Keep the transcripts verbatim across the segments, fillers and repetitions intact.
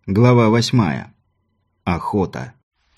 Глава восьмая. Охота.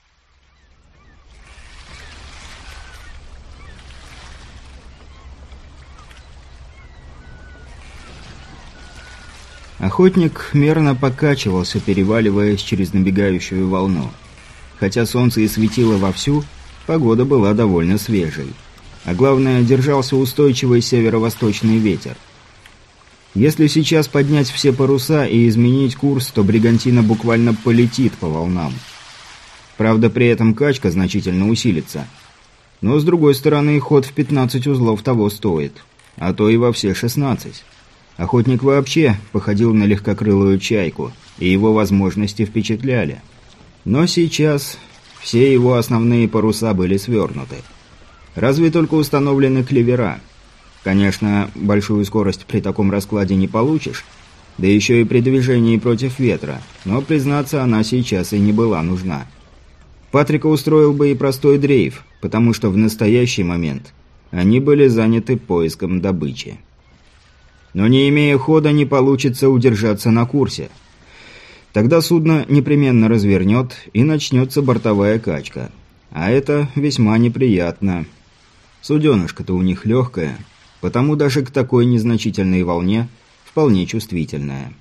Охотник мерно покачивался, переваливаясь через набегающую волну. Хотя солнце и светило вовсю, погода была довольно свежей. А главное, держался устойчивый северо-восточный ветер. Если сейчас поднять все паруса и изменить курс, то бригантина буквально полетит по волнам. Правда, при этом качка значительно усилится. Но, с другой стороны, ход в пятнадцать узлов того стоит. А то и во все шестнадцать. Охотник вообще походил на легкокрылую чайку, и его возможности впечатляли. Но сейчас все его основные паруса были свернуты. Разве только установлены клевера. Конечно, большую скорость при таком раскладе не получишь, да еще и при движении против ветра, но, признаться, она сейчас и не была нужна. Патрика устроил бы и простой дрейф, потому что в настоящий момент они были заняты поиском добычи. Но не имея хода, не получится удержаться на курсе. Тогда судно непременно развернет, и начнется бортовая качка. А это весьма неприятно. Суденышко-то у них легкое, потому даже к такой незначительной волне вполне чувствительная.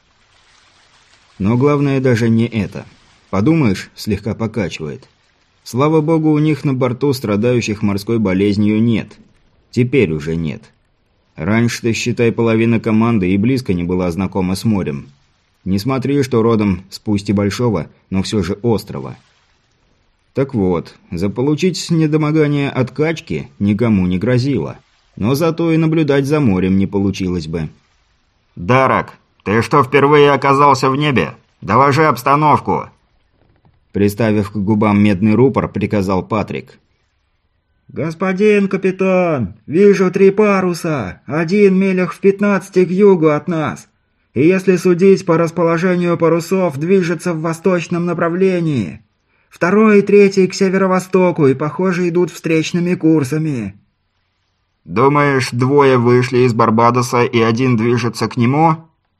Но главное даже не это. Подумаешь, слегка покачивает. Слава богу, у них на борту страдающих морской болезнью нет. Теперь уже нет. Раньше-то, считай, половина команды и близко не была знакома с морем. Не смотри, что родом с пусть и большого, но все же острова. Так вот, заполучить недомогание от качки никому не грозило. Но зато и наблюдать за морем не получилось бы. «Дарак, ты что, впервые оказался в небе? Доложи обстановку!» Приставив к губам медный рупор, приказал Патрик. «Господин капитан, вижу три паруса, один милях в пятнадцати к югу от нас. И если судить по расположению парусов, движется в восточном направлении. Второй и третий к северо-востоку и, похоже, идут встречными курсами». «Думаешь, двое вышли из Барбадоса и один движется к нему?»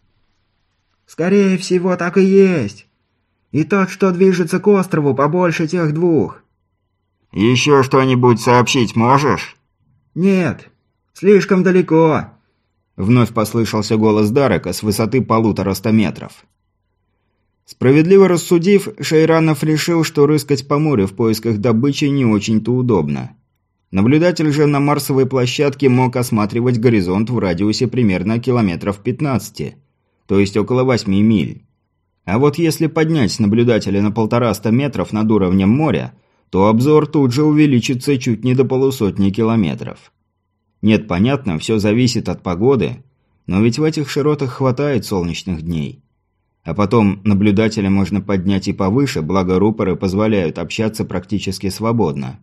«Скорее всего, так и есть. И тот, что движется к острову, побольше тех двух». «Еще что-нибудь сообщить можешь?» «Нет, слишком далеко». Вновь послышался голос Дарака с высоты полутораста метров. Справедливо рассудив, Шейранов решил, что рыскать по морю в поисках добычи не очень-то удобно. Наблюдатель же на марсовой площадке мог осматривать горизонт в радиусе примерно километров пятнадцати, то есть около восьми миль. А вот если поднять наблюдателя на полтораста метров над уровнем моря, то обзор тут же увеличится чуть не до полусотни километров. Нет, понятно, все зависит от погоды, но ведь в этих широтах хватает солнечных дней. А потом наблюдателя можно поднять и повыше, благо рупоры позволяют общаться практически свободно.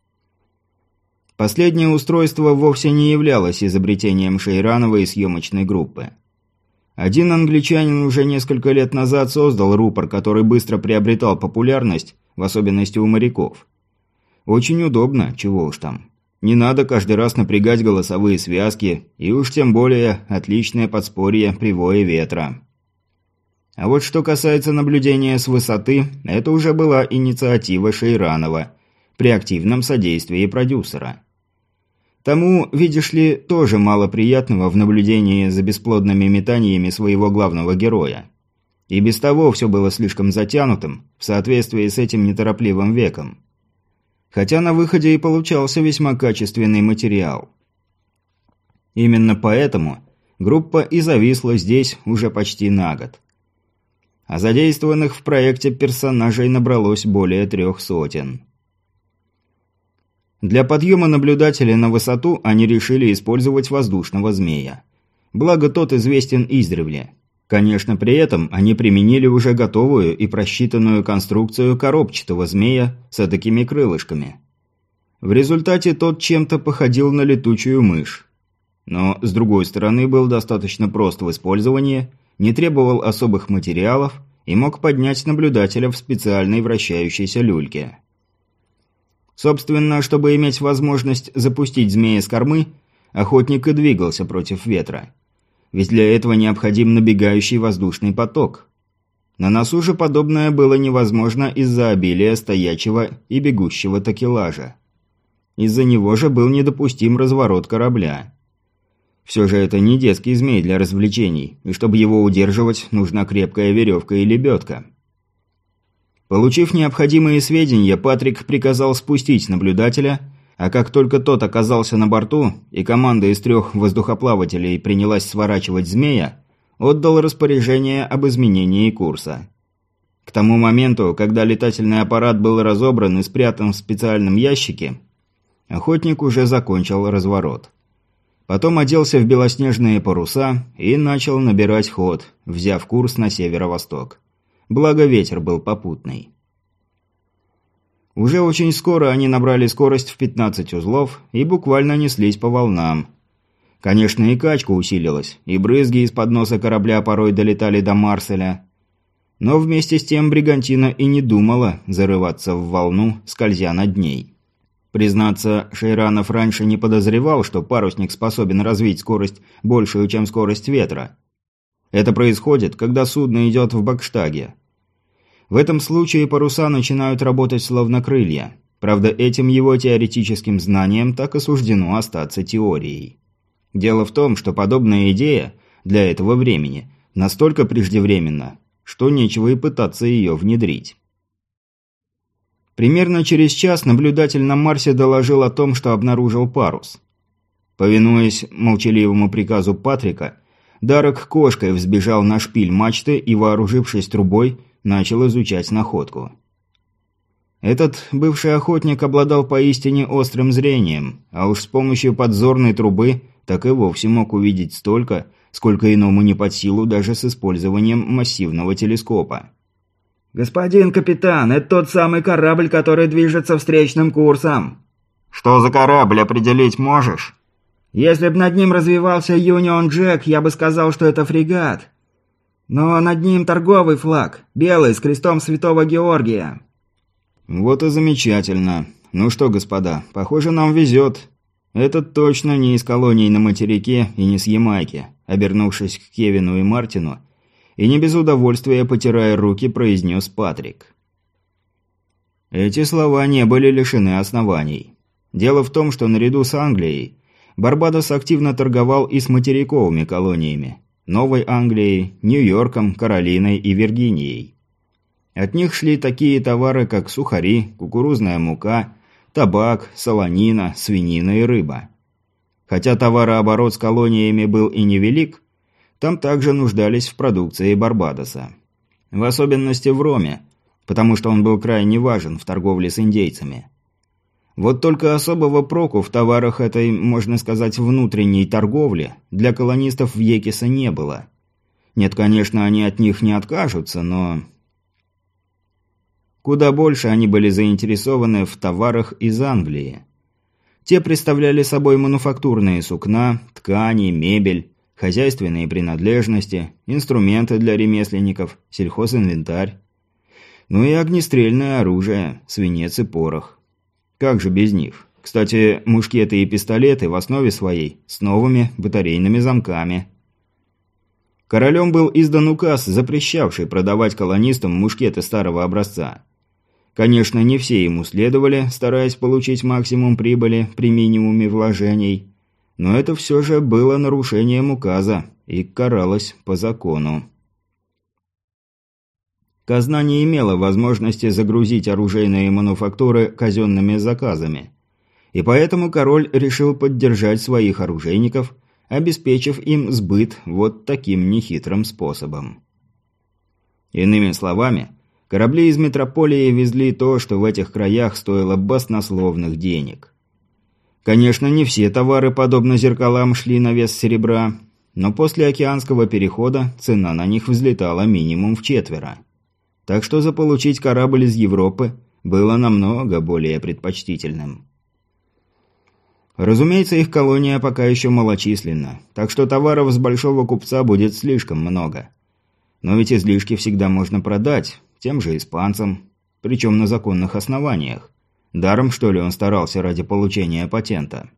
Последнее устройство вовсе не являлось изобретением Шейранова и съемочной группы. Один англичанин уже несколько лет назад создал рупор, который быстро приобретал популярность, в особенности у моряков. Очень удобно, чего уж там. Не надо каждый раз напрягать голосовые связки, и уж тем более отличное подспорье при вое ветра. А вот что касается наблюдения с высоты, это уже была инициатива Шейранова при активном содействии продюсера. Тому, видишь ли, тоже мало приятного в наблюдении за бесплодными метаниями своего главного героя. И без того все было слишком затянутым, в соответствии с этим неторопливым веком. Хотя на выходе и получался весьма качественный материал. Именно поэтому группа и зависла здесь уже почти на год. А задействованных в проекте персонажей набралось более трех сотен. Для подъема наблюдателя на высоту они решили использовать воздушного змея. Благо тот известен издревле. Конечно, при этом они применили уже готовую и просчитанную конструкцию коробчатого змея с такими крылышками. В результате тот чем-то походил на летучую мышь. Но, с другой стороны, был достаточно прост в использовании, не требовал особых материалов и мог поднять наблюдателя в специальной вращающейся люльке. Собственно, чтобы иметь возможность запустить змея с кормы, охотник и двигался против ветра. Ведь для этого необходим набегающий воздушный поток. На носу же подобное было невозможно из-за обилия стоячего и бегущего такелажа. Из-за него же был недопустим разворот корабля. Все же это не детский змей для развлечений, и чтобы его удерживать, нужна крепкая веревка и лебедка. Получив необходимые сведения, Патрик приказал спустить наблюдателя, а как только тот оказался на борту, и команда из трех воздухоплавателей принялась сворачивать змея, отдал распоряжение об изменении курса. К тому моменту, когда летательный аппарат был разобран и спрятан в специальном ящике, охотник уже закончил разворот. Потом оделся в белоснежные паруса и начал набирать ход, взяв курс на северо-восток. Благо ветер был попутный. Уже очень скоро они набрали скорость в пятнадцать узлов и буквально неслись по волнам. Конечно, и качка усилилась, и брызги из-под носа корабля порой долетали до Марселя. Но вместе с тем бригантина и не думала зарываться в волну, скользя над ней. Признаться, Шейранов раньше не подозревал, что парусник способен развить скорость большую, чем скорость ветра. Это происходит, когда судно идет в бакштаге. В этом случае паруса начинают работать словно крылья. Правда, этим его теоретическим знаниям так и суждено остаться теорией. Дело в том, что подобная идея для этого времени настолько преждевременна, что нечего и пытаться ее внедрить. Примерно через час наблюдатель на Марсе доложил о том, что обнаружил парус. Повинуясь молчаливому приказу Патрика, Дарок кошкой взбежал на шпиль мачты и, вооружившись трубой, начал изучать находку. Этот бывший охотник обладал поистине острым зрением, а уж с помощью подзорной трубы так и вовсе мог увидеть столько, сколько иному не под силу даже с использованием массивного телескопа. «Господин капитан, это тот самый корабль, который движется встречным курсом». «Что за корабль, определить можешь?» «Если б над ним развивался Юнион Джек, я бы сказал, что это фрегат. Но над ним торговый флаг, белый, с крестом Святого Георгия». «Вот и замечательно. Ну что, господа, похоже, нам везет. Этот точно не из колоний на материке и не с Ямайки», обернувшись к Кевину и Мартину, и не без удовольствия, потирая руки, произнес Патрик. Эти слова не были лишены оснований. Дело в том, что наряду с Англией Барбадос активно торговал и с материковыми колониями – Новой Англией, Нью-Йорком, Каролиной и Виргинией. От них шли такие товары, как сухари, кукурузная мука, табак, солонина, свинина и рыба. Хотя товарооборот с колониями был и невелик, там также нуждались в продукции Барбадоса. В особенности в роме, потому что он был крайне важен в торговле с индейцами. Вот только особого проку в товарах этой, можно сказать, внутренней торговли для колонистов в Екиса не было. Нет, конечно, они от них не откажутся, но... Куда больше они были заинтересованы в товарах из Англии. Те представляли собой мануфактурные сукна, ткани, мебель, хозяйственные принадлежности, инструменты для ремесленников, сельхозинвентарь. Ну и огнестрельное оружие, свинец и порох. Как же без них? Кстати, мушкеты и пистолеты в основе своей с новыми батарейными замками. Королем был издан указ, запрещавший продавать колонистам мушкеты старого образца. Конечно, не все ему следовали, стараясь получить максимум прибыли при минимуме вложений, но это все же было нарушением указа и каралось по закону. Казна не имела возможности загрузить оружейные мануфактуры казенными заказами, и поэтому король решил поддержать своих оружейников, обеспечив им сбыт вот таким нехитрым способом. Иными словами, корабли из метрополии везли то, что в этих краях стоило баснословных денег. Конечно, не все товары, подобно зеркалам, шли на вес серебра, но после океанского перехода цена на них взлетала минимум вчетверо. Так что заполучить корабль из Европы было намного более предпочтительным. Разумеется, их колония пока еще малочисленна, так что товаров с большого купца будет слишком много. Но ведь излишки всегда можно продать, тем же испанцам, причем на законных основаниях. Даром, что ли, он старался ради получения патента?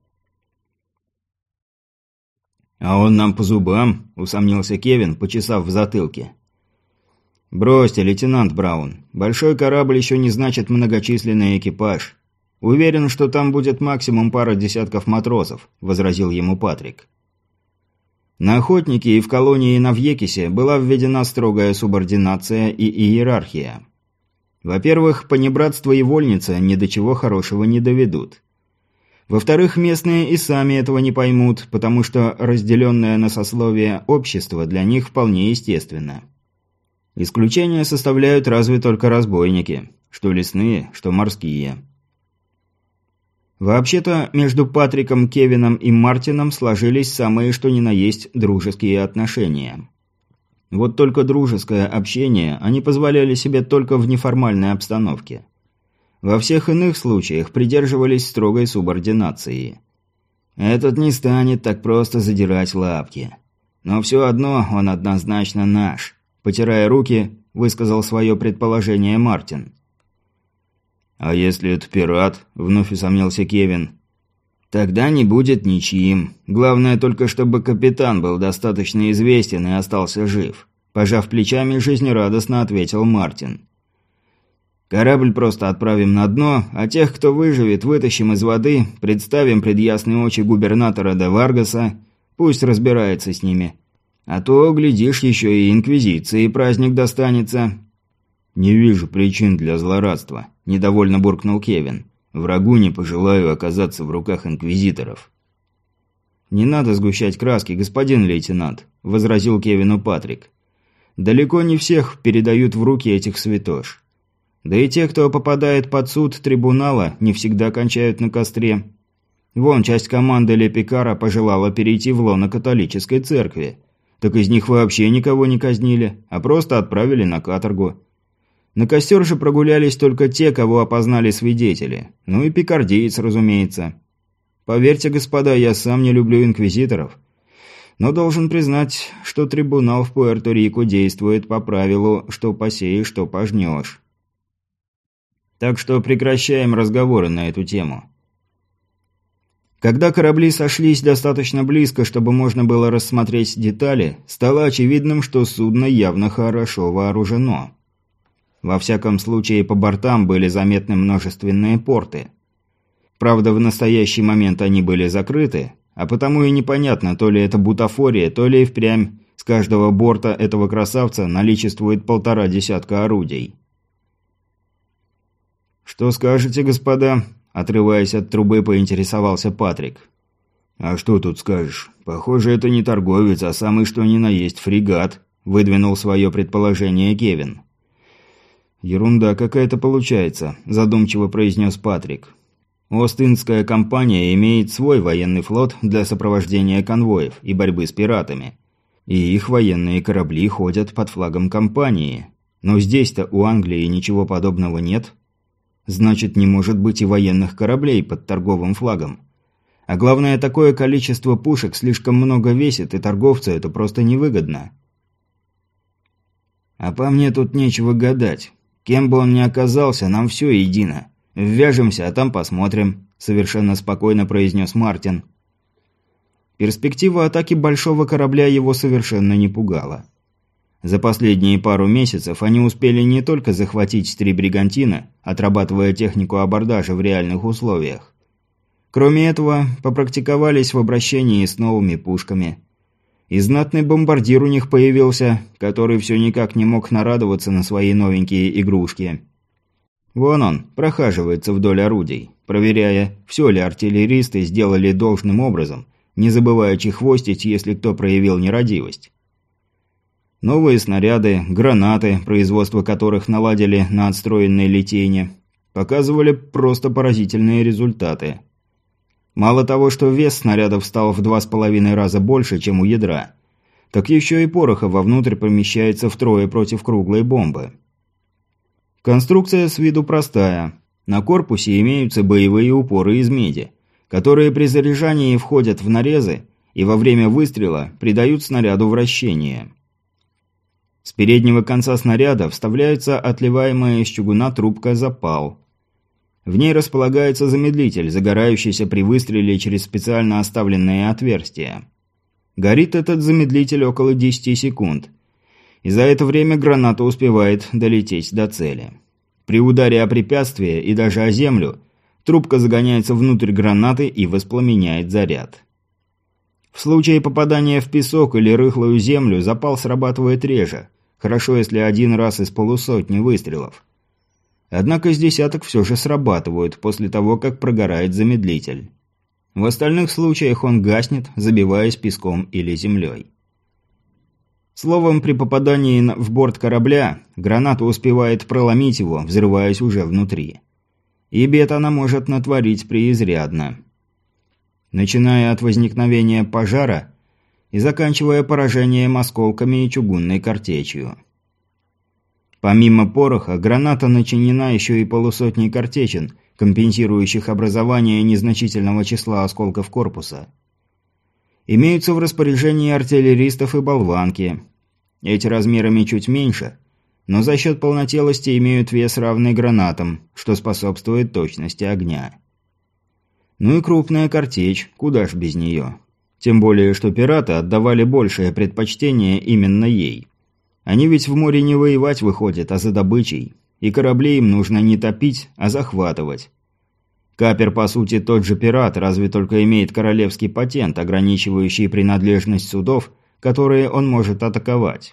«А он нам по зубам», – усомнился Кевин, почесав в затылке. «Бросьте, лейтенант Браун. Большой корабль еще не значит многочисленный экипаж. Уверен, что там будет максимум пара десятков матросов», – возразил ему Патрик. На охотнике и в колонии на Вьекисе была введена строгая субординация и иерархия. Во-первых, понебратство и вольница ни до чего хорошего не доведут. Во-вторых, местные и сами этого не поймут, потому что разделенное на сословия общество для них вполне естественно. Исключения составляют разве только разбойники, что лесные, что морские. Вообще-то, между Патриком, Кевином и Мартином сложились самые что ни на есть дружеские отношения. Вот только дружеское общение они позволяли себе только в неформальной обстановке. Во всех иных случаях придерживались строгой субординации. Этот не станет так просто задирать лапки. Но все одно он однозначно наш, потирая руки, высказал свое предположение Мартин. «А если это пират?» – вновь усомнился Кевин. «Тогда не будет ничьим. Главное только, чтобы капитан был достаточно известен и остался жив», – пожав плечами, жизнерадостно ответил Мартин. «Корабль просто отправим на дно, а тех, кто выживет, вытащим из воды, представим пред ясные очи губернатора де Варгаса, пусть разбирается с ними. А то, глядишь, еще и инквизиции праздник достанется». «Не вижу причин для злорадства», – недовольно буркнул Кевин. «Врагу не пожелаю оказаться в руках инквизиторов». «Не надо сгущать краски, господин лейтенант», – возразил Кевину Патрик. «Далеко не всех передают в руки этих святош. Да и те, кто попадает под суд трибунала, не всегда кончают на костре. Вон, часть команды Ле Пикара пожелала перейти в лоно католической церкви. Так из них вообще никого не казнили, а просто отправили на каторгу. На костер же прогулялись только те, кого опознали свидетели. Ну и пикардиец, разумеется. Поверьте, господа, я сам не люблю инквизиторов. Но должен признать, что трибунал в Пуэрто-Рико действует по правилу «что посеешь, что пожнешь». Так что прекращаем разговоры на эту тему. Когда корабли сошлись достаточно близко, чтобы можно было рассмотреть детали, стало очевидным, что судно явно хорошо вооружено. Во всяком случае, по бортам были заметны множественные порты. Правда, в настоящий момент они были закрыты, а потому и непонятно, то ли это бутафория, то ли и впрямь с каждого борта этого красавца наличествует полтора десятка орудий. «Что скажете, господа?» – отрываясь от трубы, поинтересовался Патрик. «А что тут скажешь? Похоже, это не торговец, а самый что ни на есть фрегат», – выдвинул свое предположение Кевин. «Ерунда какая-то получается», – задумчиво произнес Патрик. «Ост-Индская компания имеет свой военный флот для сопровождения конвоев и борьбы с пиратами. И их военные корабли ходят под флагом компании. Но здесь-то у Англии ничего подобного нет. Значит, не может быть и военных кораблей под торговым флагом. А главное, такое количество пушек слишком много весит, и торговцу это просто невыгодно». «А по мне тут нечего гадать. Кем бы он ни оказался, нам все едино. Ввяжемся, а там посмотрим», – совершенно спокойно произнес Мартин. Перспектива атаки большого корабля его совершенно не пугала. За последние пару месяцев они успели не только захватить три бригантина, отрабатывая технику абордажа в реальных условиях. Кроме этого, попрактиковались в обращении с новыми пушками. И знатный бомбардир у них появился, который все никак не мог нарадоваться на свои новенькие игрушки. Вон он, прохаживается вдоль орудий, проверяя, все ли артиллеристы сделали должным образом, не забывая чехвостить, если кто проявил нерадивость. Новые снаряды, гранаты, производство которых наладили на отстроенной Литейне, показывали просто поразительные результаты. Мало того, что вес снарядов стал в два с половиной раза больше, чем у ядра, так еще и пороха вовнутрь помещается втрое против круглой бомбы. Конструкция с виду простая. На корпусе имеются боевые упоры из меди, которые при заряжании входят в нарезы и во время выстрела придают снаряду вращение. С переднего конца снаряда вставляется отливаемая из чугуна трубка запал. В ней располагается замедлитель, загорающийся при выстреле через специально оставленные отверстия. Горит этот замедлитель около десяти секунд. и за это время граната успевает долететь до цели. При ударе о препятствие и даже о землю трубка загоняется внутрь гранаты и воспламеняет заряд. В случае попадания в песок или рыхлую землю запал срабатывает реже, хорошо если один раз из полусотни выстрелов. Однако с десяток все же срабатывают после того, как прогорает замедлитель. В остальных случаях он гаснет, забиваясь песком или землей. Словом, при попадании в борт корабля граната успевает проломить его, взрываясь уже внутри. И бед она может натворить преизрядно. Начиная от возникновения пожара и заканчивая поражением осколками и чугунной картечью. Помимо пороха, граната начинена еще и полусотней картечин, компенсирующих образование незначительного числа осколков корпуса. Имеются в распоряжении артиллеристов и болванки. Эти размерами чуть меньше, но за счет полнотелости имеют вес равный гранатам, что способствует точности огня. Ну и крупная картечь, куда ж без нее. Тем более, что пираты отдавали большее предпочтение именно ей. Они ведь в море не воевать выходят, а за добычей. И корабли им нужно не топить, а захватывать. Капер, по сути, тот же пират, разве только имеет королевский патент, ограничивающий принадлежность судов, которые он может атаковать.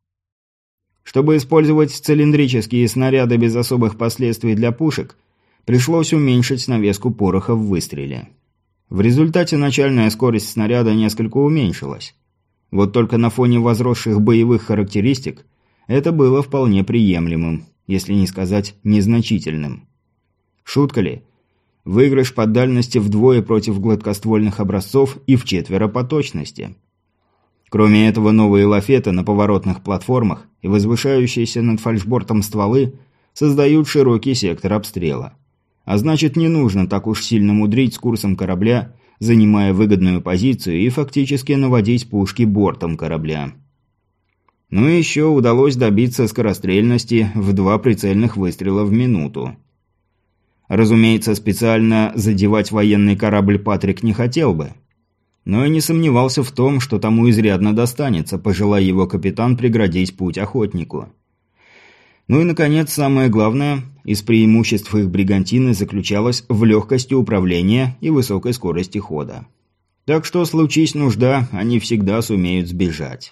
Чтобы использовать цилиндрические снаряды без особых последствий для пушек, пришлось уменьшить навеску пороха в выстреле. В результате начальная скорость снаряда несколько уменьшилась. Вот только на фоне возросших боевых характеристик это было вполне приемлемым, если не сказать незначительным. Шутка ли? Выигрыш по дальности вдвое против гладкоствольных образцов и вчетверо по точности. Кроме этого, новые лафеты на поворотных платформах и возвышающиеся над фальшбортом стволы создают широкий сектор обстрела. А значит, не нужно так уж сильно мудрить с курсом корабля, занимая выгодную позицию и фактически наводить пушки бортом корабля. Ну и еще удалось добиться скорострельности в два прицельных выстрела в минуту. Разумеется, специально задевать военный корабль Патрик не хотел бы. Но и не сомневался в том, что тому изрядно достанется, пожелая его капитан преградить путь охотнику. Ну и, наконец, самое главное, из преимуществ их бригантины заключалось в легкости управления и высокой скорости хода. Так что, случись нужда, они всегда сумеют сбежать.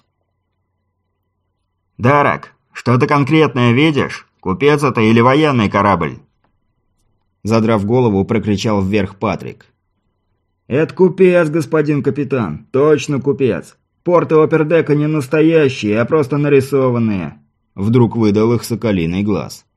«Дарак, что-то конкретное видишь? Купец это или военный корабль?» Задрав голову, прокричал вверх Патрик. «Это купец, господин капитан. Точно купец. Порты опердека не настоящие, а просто нарисованные». Вдруг выдал их соколиный глаз.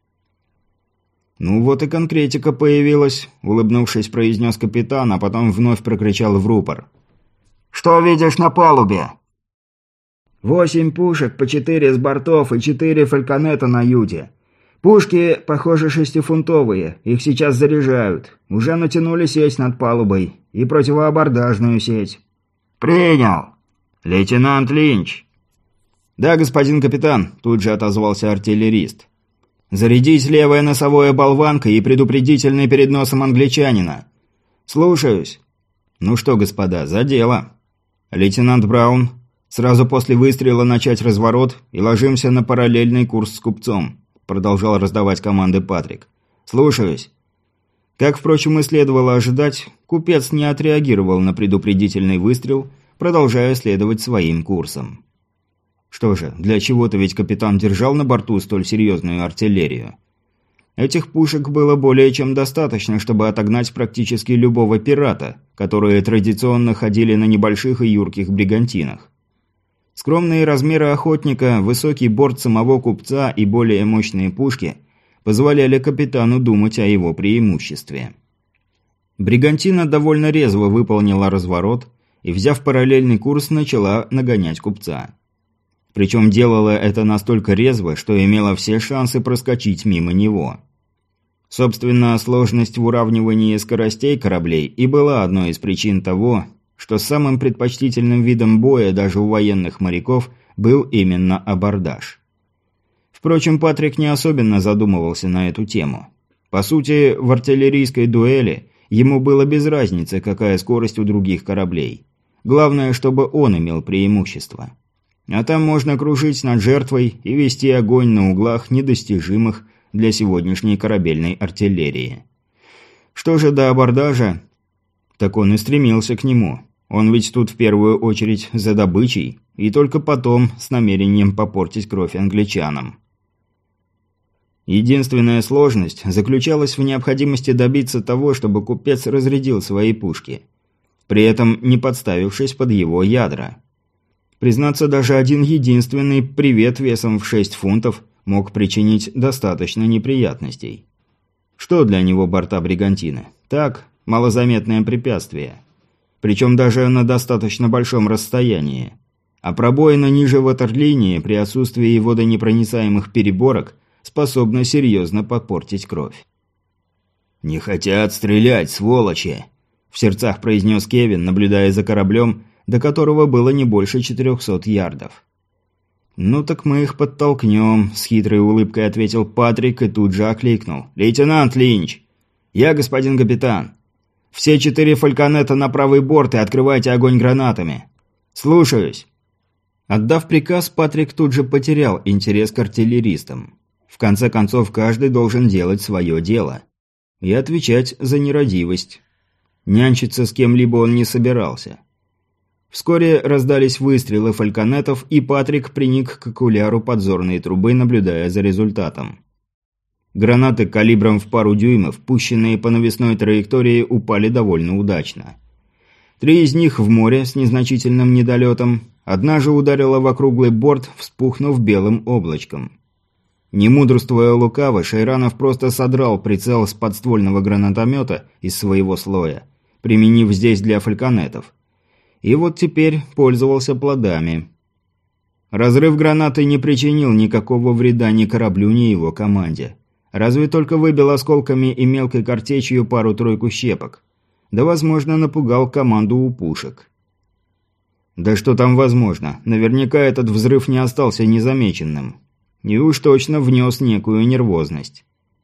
«Ну вот и конкретика появилась», — улыбнувшись, произнес капитан, а потом вновь прокричал в рупор. «Что видишь на палубе?» «Восемь пушек, по четыре с бортов и четыре фальконета на юте. Пушки, похоже, шестифунтовые, их сейчас заряжают. Уже натянули сеть над палубой и противоабордажную сеть». «Принял. Лейтенант Линч». «Да, господин капитан», – тут же отозвался артиллерист. «Зарядить левое носовое болванкой и предупредительный перед носом англичанина». «Слушаюсь». «Ну что, господа, за дело». «Лейтенант Браун, сразу после выстрела начать разворот и ложимся на параллельный курс с купцом», – продолжал раздавать команды Патрик. «Слушаюсь». Как, впрочем, и следовало ожидать, купец не отреагировал на предупредительный выстрел, продолжая следовать своим курсом. Что же, для чего-то ведь капитан держал на борту столь серьезную артиллерию. Этих пушек было более чем достаточно, чтобы отогнать практически любого пирата, которые традиционно ходили на небольших и юрких бригантинах. Скромные размеры охотника, высокий борт самого купца и более мощные пушки позволяли капитану думать о его преимуществе. Бригантина довольно резво выполнила разворот и, взяв параллельный курс, начала нагонять купца. Причем делала это настолько резво, что имела все шансы проскочить мимо него. Собственно, сложность в уравнивании скоростей кораблей и была одной из причин того, что самым предпочтительным видом боя даже у военных моряков был именно абордаж. Впрочем, Патрик не особенно задумывался на эту тему. По сути, в артиллерийской дуэли ему было без разницы, какая скорость у других кораблей. Главное, чтобы он имел преимущество. А там можно кружить над жертвой и вести огонь на углах, недостижимых для сегодняшней корабельной артиллерии. Что же до абордажа, так он и стремился к нему. Он ведь тут в первую очередь за добычей, и только потом с намерением попортить кровь англичанам. Единственная сложность заключалась в необходимости добиться того, чтобы купец разрядил свои пушки, при этом не подставившись под его ядра. Признаться, даже один единственный привет весом в шесть фунтов мог причинить достаточно неприятностей. Что для него борта бригантины? Так, малозаметное препятствие. Причем даже на достаточно большом расстоянии. А пробоина ниже ватерлинии при отсутствии водонепроницаемых переборок способна серьезно попортить кровь. «Не хотят стрелять, сволочи!» – в сердцах произнес Кевин, наблюдая за кораблем, до которого было не больше четырехсот ярдов. «Ну так мы их подтолкнем», – с хитрой улыбкой ответил Патрик и тут же окликнул. «Лейтенант Линч!» «Я, господин капитан. Все четыре фальконета на правый борт и открывайте огонь гранатами». «Слушаюсь». Отдав приказ, Патрик тут же потерял интерес к артиллеристам. В конце концов, каждый должен делать свое дело. И отвечать за нерадивость. Нянчиться с кем-либо он не собирался. Вскоре раздались выстрелы фальконетов, и Патрик приник к окуляру подзорной трубы, наблюдая за результатом. Гранаты калибром в пару дюймов, пущенные по навесной траектории, упали довольно удачно. Три из них в море с незначительным недолетом, одна же ударила в округлый борт, вспухнув белым облачком. Не мудрствуя лукаво, Шейранов просто содрал прицел с подствольного гранатомета из своего слоя, применив здесь для фальконетов. И вот теперь пользовался плодами. Разрыв гранаты не причинил никакого вреда ни кораблю, ни его команде. Разве только выбил осколками и мелкой картечью пару-тройку щепок. Да, возможно, напугал команду у пушек. Да что там возможно, наверняка этот взрыв не остался незамеченным. И уж точно внес некую нервозность.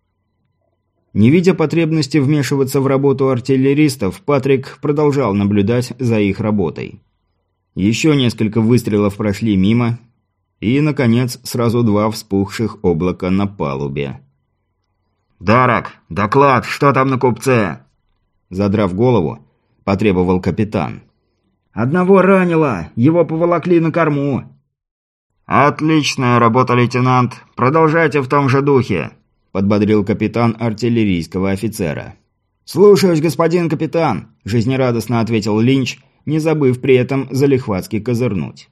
Не видя потребности вмешиваться в работу артиллеристов, Патрик продолжал наблюдать за их работой. Еще несколько выстрелов прошли мимо, и, наконец, сразу два вспухших облака на палубе. «Дарак, доклад, что там на купце?» Задрав голову, потребовал капитан. «Одного ранило, его поволокли на корму». «Отличная работа, лейтенант. Продолжайте в том же духе», – подбодрил капитан артиллерийского офицера. «Слушаюсь, господин капитан», – жизнерадостно ответил Линч, не забыв при этом залихватски козырнуть.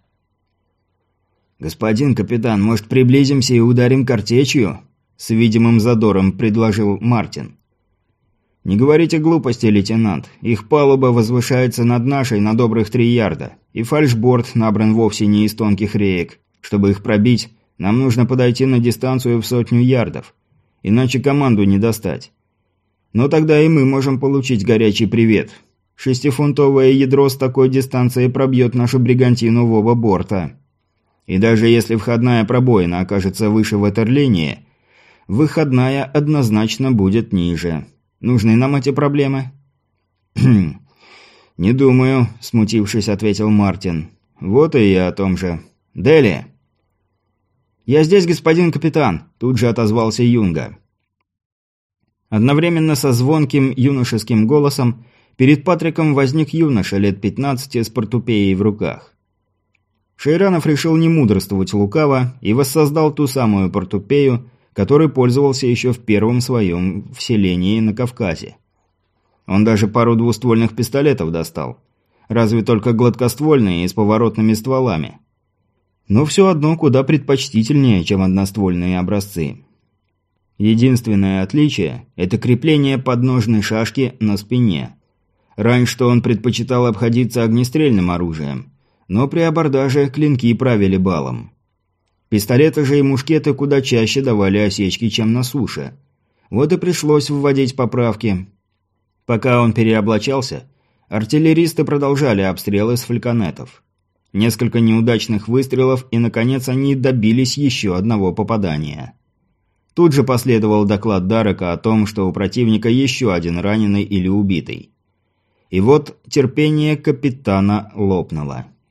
«Господин капитан, может, приблизимся и ударим картечью?» – с видимым задором предложил Мартин. «Не говорите глупости, лейтенант. Их палуба возвышается над нашей на добрых три ярда, и фальшборд набран вовсе не из тонких реек. Чтобы их пробить, нам нужно подойти на дистанцию в сотню ярдов, иначе команду не достать. Но тогда и мы можем получить горячий привет. Шестифунтовое ядро с такой дистанции пробьет нашу бригантину в оба борта. И даже если входная пробоина окажется выше ватерлинии, выходная однозначно будет ниже. Нужны нам эти проблемы?» «Не думаю», – смутившись, ответил Мартин. «Вот и я о том же. Дели!» «Я здесь, господин капитан», – тут же отозвался Юнга. Одновременно со звонким юношеским голосом перед Патриком возник юноша лет пятнадцати с портупеей в руках. Шейранов решил не мудрствовать лукаво и воссоздал ту самую портупею, которой пользовался еще в первом своем вселении на Кавказе. Он даже пару двуствольных пистолетов достал. Разве только гладкоствольные и с поворотными стволами. Но все одно куда предпочтительнее, чем одноствольные образцы. Единственное отличие – это крепление подножной шашки на спине. Раньше он предпочитал обходиться огнестрельным оружием, но при абордаже клинки правили балом. Пистолеты же и мушкеты куда чаще давали осечки, чем на суше. Вот и пришлось вводить поправки. Пока он переоблачался, артиллеристы продолжали обстрелы с фальконетов. Несколько неудачных выстрелов, и, наконец, они добились еще одного попадания. Тут же последовал доклад Дарека о том, что у противника еще один раненый или убитый. И вот терпение капитана лопнуло.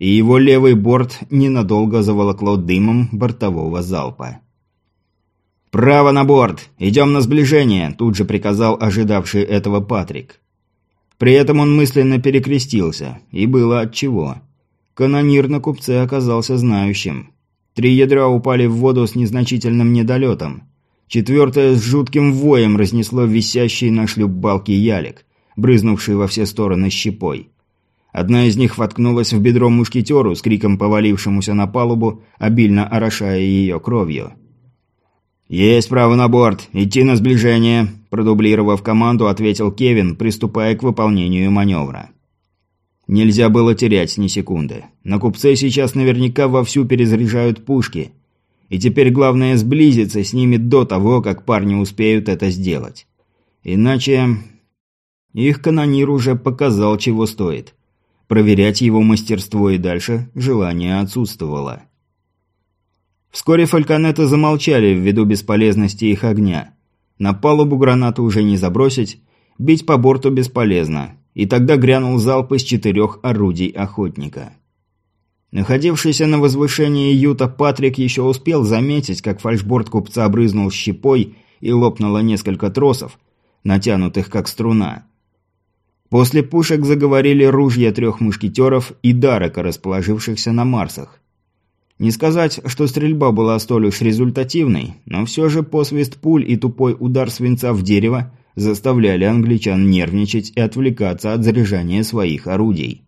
и его левый борт ненадолго заволокло дымом бортового залпа. «Право на борт! Идем на сближение!» – тут же приказал ожидавший этого Патрик. При этом он мысленно перекрестился, и было отчего. Канонир на купце оказался знающим. Три ядра упали в воду с незначительным недолетом. Четвертое с жутким воем разнесло висящий на шлюпбалке ялик, брызнувший во все стороны щепой. Одна из них воткнулась в бедро мушкетеру с криком повалившемуся на палубу, обильно орошая ее кровью. «Есть право на борт! Идти на сближение!» – продублировав команду, ответил Кевин, приступая к выполнению маневра. Нельзя было терять ни секунды. На купце сейчас наверняка вовсю перезаряжают пушки. И теперь главное сблизиться с ними до того, как парни успеют это сделать. Иначе... Их канонир уже показал, чего стоит. Проверять его мастерство и дальше желание отсутствовало. Вскоре фальконеты замолчали ввиду бесполезности их огня. На палубу гранату уже не забросить, бить по борту бесполезно. И тогда грянул залп из четырех орудий охотника. Находившийся на возвышении юта Патрик еще успел заметить, как фальшборд купца брызнул щепой и лопнуло несколько тросов, натянутых как струна. После пушек заговорили ружья трех мушкетеров и Дарека, расположившихся на Марсах. Не сказать, что стрельба была столь уж результативной, но все же посвист пуль и тупой удар свинца в дерево заставляли англичан нервничать и отвлекаться от заряжания своих орудий.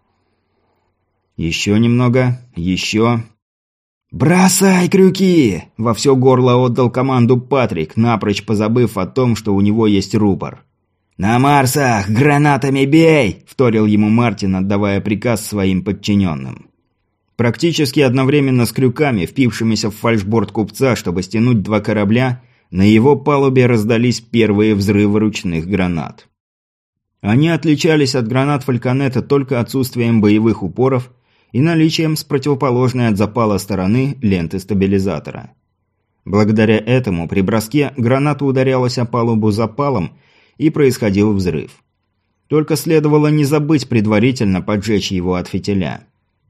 Еще немного, еще... «Бросай крюки!» – во все горло отдал команду Патрик, напрочь позабыв о том, что у него есть рупор. «На Марсах! Гранатами бей!» – вторил ему Мартин, отдавая приказ своим подчиненным. Практически одновременно с крюками, впившимися в фальшборд купца, чтобы стянуть два корабля, на его палубе раздались первые взрывы ручных гранат. Они отличались от гранат фальконета только отсутствием боевых упоров и наличием с противоположной от запала стороны ленты стабилизатора. Благодаря этому при броске граната ударялась о палубу запалом и происходил взрыв. Только следовало не забыть предварительно поджечь его от фитиля.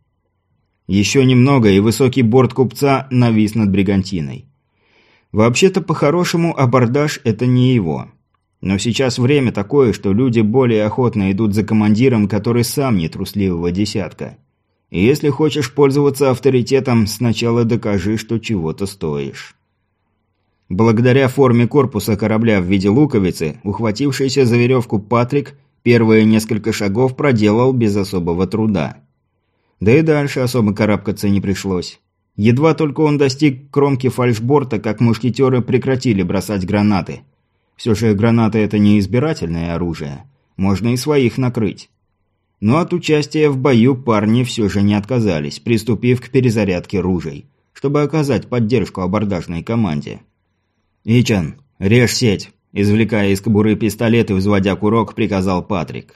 Еще немного, и высокий борт купца навис над бригантиной. Вообще-то, по-хорошему, абордаж – это не его. Но сейчас время такое, что люди более охотно идут за командиром, который сам не трусливого десятка. И если хочешь пользоваться авторитетом, сначала докажи, что чего-то стоишь. Благодаря форме корпуса корабля в виде луковицы, ухватившийся за веревку Патрик первые несколько шагов проделал без особого труда. Да и дальше особо карабкаться не пришлось. Едва только он достиг кромки фальшборта, как мушкетеры прекратили бросать гранаты. Все же гранаты – это не избирательное оружие. Можно и своих накрыть. Но от участия в бою парни все же не отказались, приступив к перезарядке ружей, чтобы оказать поддержку абордажной команде. «Ичан, режь сеть!» – извлекая из кобуры пистолет и взводя курок, приказал Патрик.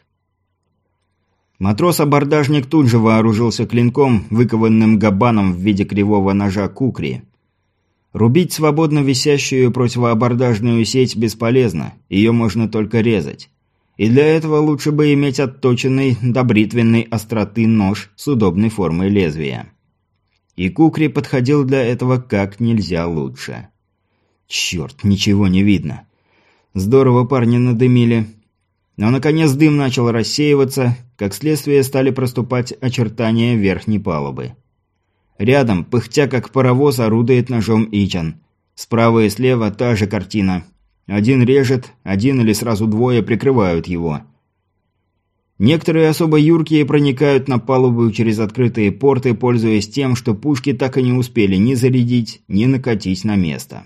Матрос-абордажник тут же вооружился клинком, выкованным габаном в виде кривого ножа кукри. Рубить свободно висящую противоабордажную сеть бесполезно, ее можно только резать. И для этого лучше бы иметь отточенный до бритвенной остроты нож с удобной формой лезвия. И кукри подходил для этого как нельзя лучше. Черт, ничего не видно. Здорово парни надымили. Но, наконец, дым начал рассеиваться, как следствие стали проступать очертания верхней палубы. Рядом, пыхтя как паровоз, орудует ножом Ичан. Справа и слева та же картина. Один режет, один или сразу двое прикрывают его. Некоторые особо юркие проникают на палубу через открытые порты, пользуясь тем, что пушки так и не успели ни зарядить, ни накатить на место.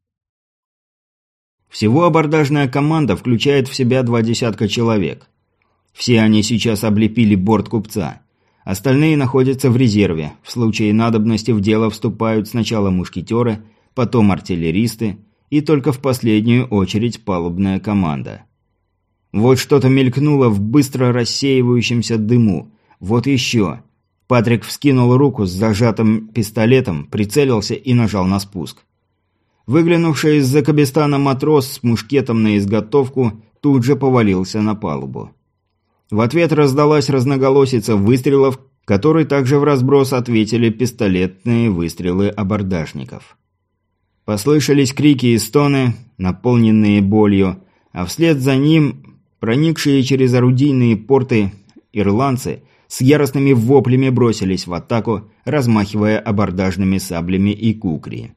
Всего абордажная команда включает в себя два десятка человек. Все они сейчас облепили борт купца. Остальные находятся в резерве. В случае надобности в дело вступают сначала мушкетеры, потом артиллеристы и только в последнюю очередь палубная команда. Вот что-то мелькнуло в быстро рассеивающемся дыму. Вот еще. Патрик вскинул руку с зажатым пистолетом, прицелился и нажал на спуск. Выглянувший из-за кабестана матрос с мушкетом на изготовку тут же повалился на палубу. В ответ раздалась разноголосица выстрелов, которой также в разброс ответили пистолетные выстрелы абордажников. Послышались крики и стоны, наполненные болью, а вслед за ним проникшие через орудийные порты ирландцы с яростными воплями бросились в атаку, размахивая абордажными саблями и кукри.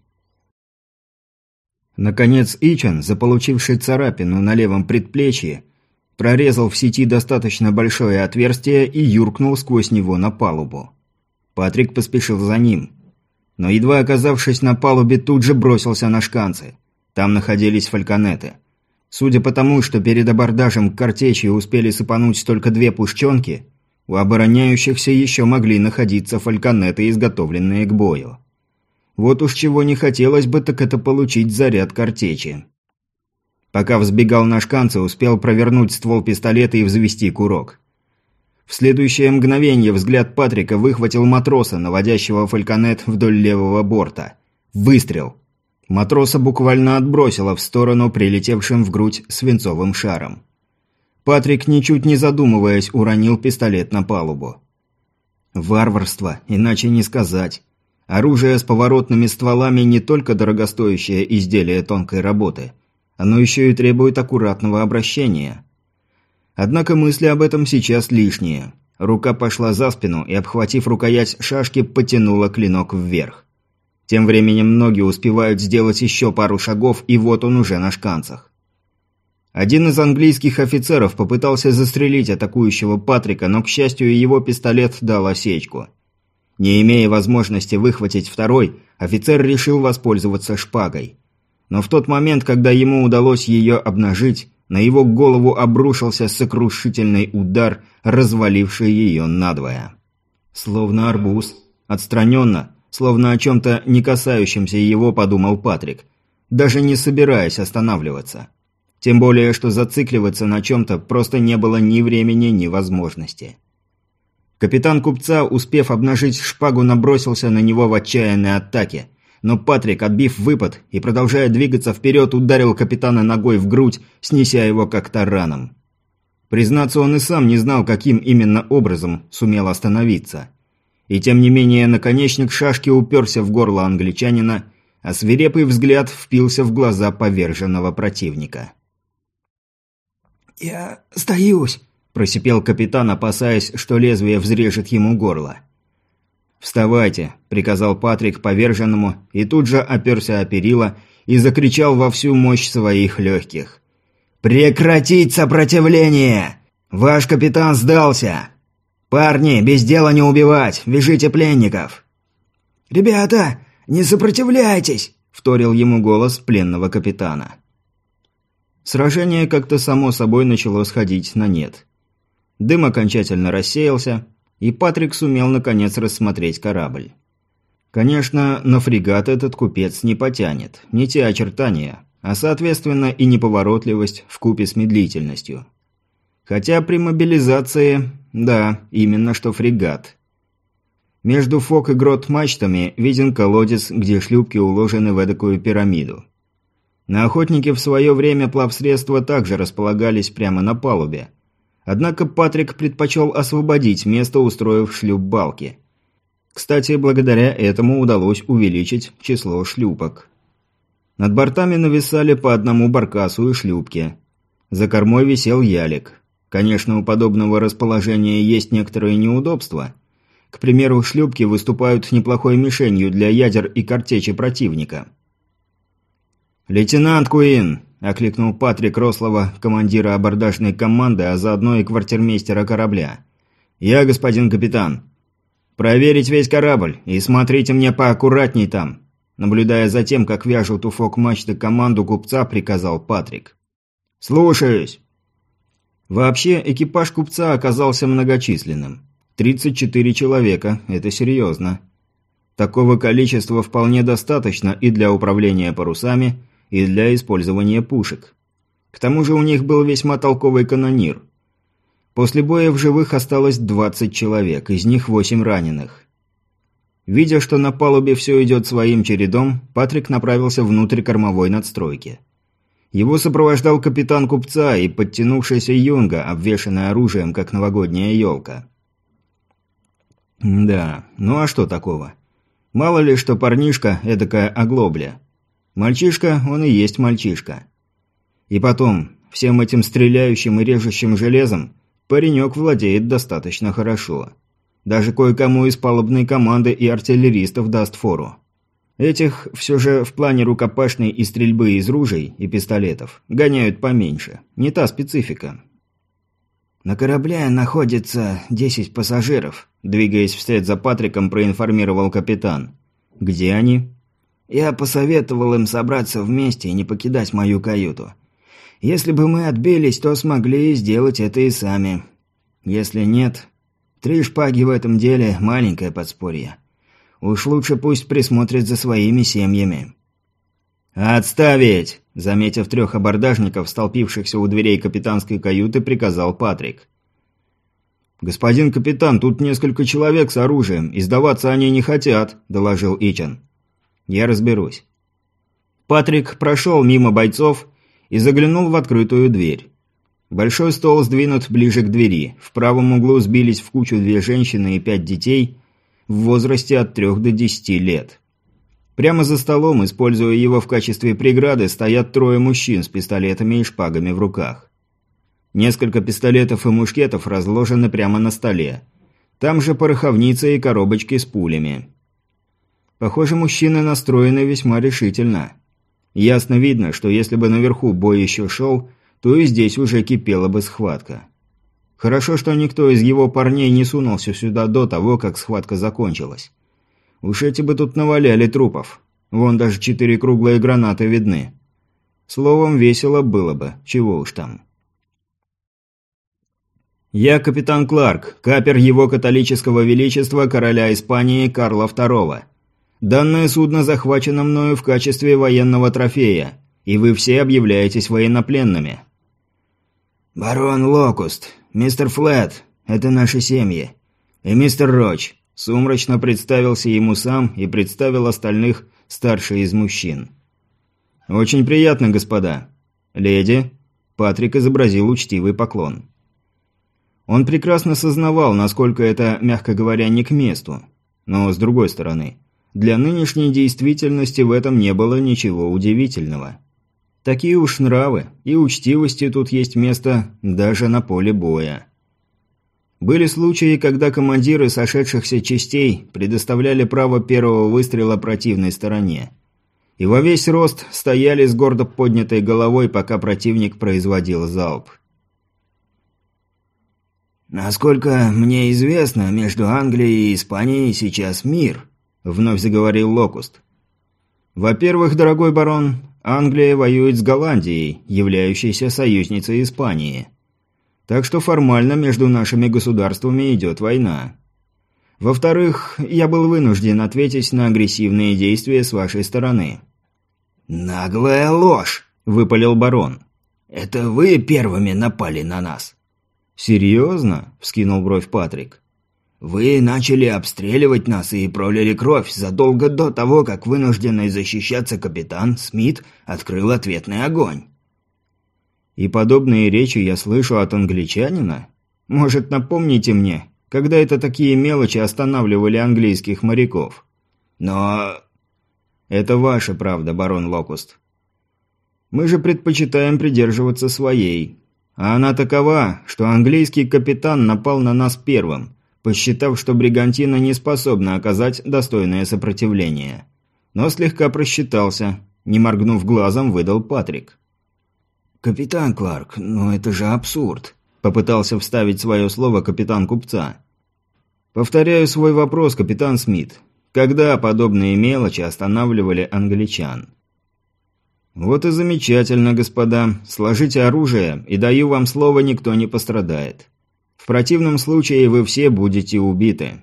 Наконец Ичан, заполучивший царапину на левом предплечье, прорезал в сети достаточно большое отверстие и юркнул сквозь него на палубу. Патрик поспешил за ним. Но едва оказавшись на палубе, тут же бросился на шканцы. Там находились фальконеты. Судя по тому, что перед абордажем к картечи успели сыпануть только две пушченки, у обороняющихся еще могли находиться фальконеты, изготовленные к бою. Вот уж чего не хотелось бы, так это получить заряд картечи. Пока взбегал на шканцы, успел провернуть ствол пистолета и взвести курок. В следующее мгновение взгляд Патрика выхватил матроса, наводящего фальконет вдоль левого борта. Выстрел. Матроса буквально отбросило в сторону прилетевшим в грудь свинцовым шаром. Патрик, ничуть не задумываясь, уронил пистолет на палубу. Варварство, иначе не сказать. Оружие с поворотными стволами не только дорогостоящее изделие тонкой работы, оно еще и требует аккуратного обращения. Однако мысли об этом сейчас лишние. Рука пошла за спину и, обхватив рукоять шашки, потянула клинок вверх. Тем временем ноги успевают сделать еще пару шагов, и вот он уже на шканцах. Один из английских офицеров попытался застрелить атакующего Патрика, но, к счастью, его пистолет дал осечку. Не имея возможности выхватить второй, офицер решил воспользоваться шпагой. Но в тот момент, когда ему удалось ее обнажить, на его голову обрушился сокрушительный удар, разваливший ее надвое. Словно арбуз. Отстраненно, словно о чем-то не касающемся его, подумал Патрик, даже не собираясь останавливаться. Тем более, что зацикливаться на чем-то просто не было ни времени, ни возможности. Капитан купца, успев обнажить шпагу, набросился на него в отчаянной атаке. Но Патрик, отбив выпад и продолжая двигаться вперед, ударил капитана ногой в грудь, снеся его как тараном. Признаться, он и сам не знал, каким именно образом сумел остановиться. И тем не менее, наконечник шашки уперся в горло англичанина, а свирепый взгляд впился в глаза поверженного противника. «Я сдаюсь», – просипел капитан, опасаясь, что лезвие взрежет ему горло. «Вставайте», – приказал Патрик поверженному, и тут же оперся о перила и закричал во всю мощь своих легких. «Прекратить сопротивление! Ваш капитан сдался! Парни, без дела не убивать! Вяжите пленников!» «Ребята, не сопротивляйтесь!» – вторил ему голос пленного капитана. Сражение как-то само собой начало сходить на нет. Дым окончательно рассеялся, и Патрик сумел наконец рассмотреть корабль. Конечно, на фрегат этот купец не потянет, не те очертания, а соответственно и неповоротливость вкупе с медлительностью. Хотя при мобилизации, да, именно что фрегат. Между фок и грот мачтами виден колодец, где шлюпки уложены в эдакую пирамиду. На охотнике в свое время плавсредства также располагались прямо на палубе. Однако Патрик предпочел освободить место, устроив шлюп-балки. Кстати, благодаря этому удалось увеличить число шлюпок. Над бортами нависали по одному баркасу и шлюпке. За кормой висел ялик. Конечно, у подобного расположения есть некоторые неудобства. К примеру, шлюпки выступают неплохой мишенью для ядер и картечи противника. «Лейтенант Куин!» – окликнул Патрик рослого командира абордажной команды, а заодно и квартирмейстера корабля. «Я, господин капитан. Проверить весь корабль и смотрите мне поаккуратней там». Наблюдая за тем, как вяжут у фок-мачты команду купца, приказал Патрик. «Слушаюсь!» Вообще, экипаж купца оказался многочисленным. тридцать четыре человека – это серьезно. Такого количества вполне достаточно и для управления парусами, и для использования пушек. К тому же у них был весьма толковый канонир. После боя в живых осталось двадцать человек, из них восемь раненых. Видя, что на палубе все идет своим чередом, Патрик направился внутрь кормовой надстройки. Его сопровождал капитан купца и подтянувшийся юнга, обвешанный оружием, как новогодняя елка. Да, ну а что такого? Мало ли, что парнишка эдакая оглобля. Мальчишка, он и есть мальчишка. И потом, всем этим стреляющим и режущим железом паренек владеет достаточно хорошо. Даже кое-кому из палубной команды и артиллеристов даст фору. Этих все же в плане рукопашной и стрельбы из ружей и пистолетов гоняют поменьше. Не та специфика. «На корабле находится десять пассажиров», – двигаясь вслед за Патриком, проинформировал капитан. «Где они?» «Я посоветовал им собраться вместе и не покидать мою каюту. Если бы мы отбились, то смогли сделать это и сами. Если нет, три шпаги в этом деле – маленькое подспорье. Уж лучше пусть присмотрят за своими семьями». «Отставить!» – заметив трех абордажников, столпившихся у дверей капитанской каюты, приказал Патрик. «Господин капитан, тут несколько человек с оружием, и сдаваться они не хотят», – доложил Ичен. «Я разберусь». Патрик прошел мимо бойцов и заглянул в открытую дверь. Большой стол сдвинут ближе к двери, в правом углу сбились в кучу две женщины и пять детей в возрасте от трех до десяти лет. Прямо за столом, используя его в качестве преграды, стоят трое мужчин с пистолетами и шпагами в руках. Несколько пистолетов и мушкетов разложены прямо на столе. Там же пороховница и коробочки с пулями. Похоже, мужчины настроены весьма решительно. Ясно видно, что если бы наверху бой еще шел, то и здесь уже кипела бы схватка. Хорошо, что никто из его парней не сунулся сюда до того, как схватка закончилась. Уж эти бы тут наваляли трупов. Вон даже четыре круглые гранаты видны. Словом, весело было бы, чего уж там. «Я капитан Кларк, капер его католического величества короля Испании Карла второго. Данное судно захвачено мною в качестве военного трофея, и вы все объявляетесь военнопленными». «Барон Локуст, мистер Флетт, это наши семьи. И мистер Роч», – сумрачно представился ему сам и представил остальных старший из мужчин. «Очень приятно, господа. Леди», – Патрик изобразил учтивый поклон. Он прекрасно сознавал, насколько это, мягко говоря, не к месту. Но, с другой стороны, для нынешней действительности в этом не было ничего удивительного. Такие уж нравы, и учтивости тут есть место даже на поле боя. Были случаи, когда командиры сошедшихся частей предоставляли право первого выстрела противной стороне. И во весь рост стояли с гордо поднятой головой, пока противник производил залп. «Насколько мне известно, между Англией и Испанией сейчас мир», – вновь заговорил Локуст. «Во-первых, дорогой барон, Англия воюет с Голландией, являющейся союзницей Испании. Так что формально между нашими государствами идет война. Во-вторых, я был вынужден ответить на агрессивные действия с вашей стороны». «Наглая ложь!» – выпалил барон. «Это вы первыми напали на нас». «Серьезно?» – вскинул бровь Патрик. «Вы начали обстреливать нас и пролили кровь задолго до того, как вынужденный защищаться капитан Смит открыл ответный огонь». «И подобные речи я слышу от англичанина? Может, напомните мне, когда это такие мелочи останавливали английских моряков?» «Но...» «Это ваша правда, барон Локуст. Мы же предпочитаем придерживаться своей. А она такова, что английский капитан напал на нас первым, посчитав, что бригантина не способна оказать достойное сопротивление. Но слегка просчитался, не моргнув глазом, выдал Патрик». «Капитан Кларк, ну это же абсурд», – попытался вставить свое слово капитан купца. «Повторяю свой вопрос, капитан Смит. Когда подобные мелочи останавливали англичан?» «Вот и замечательно, господа. Сложите оружие, и даю вам слово, никто не пострадает. В противном случае вы все будете убиты».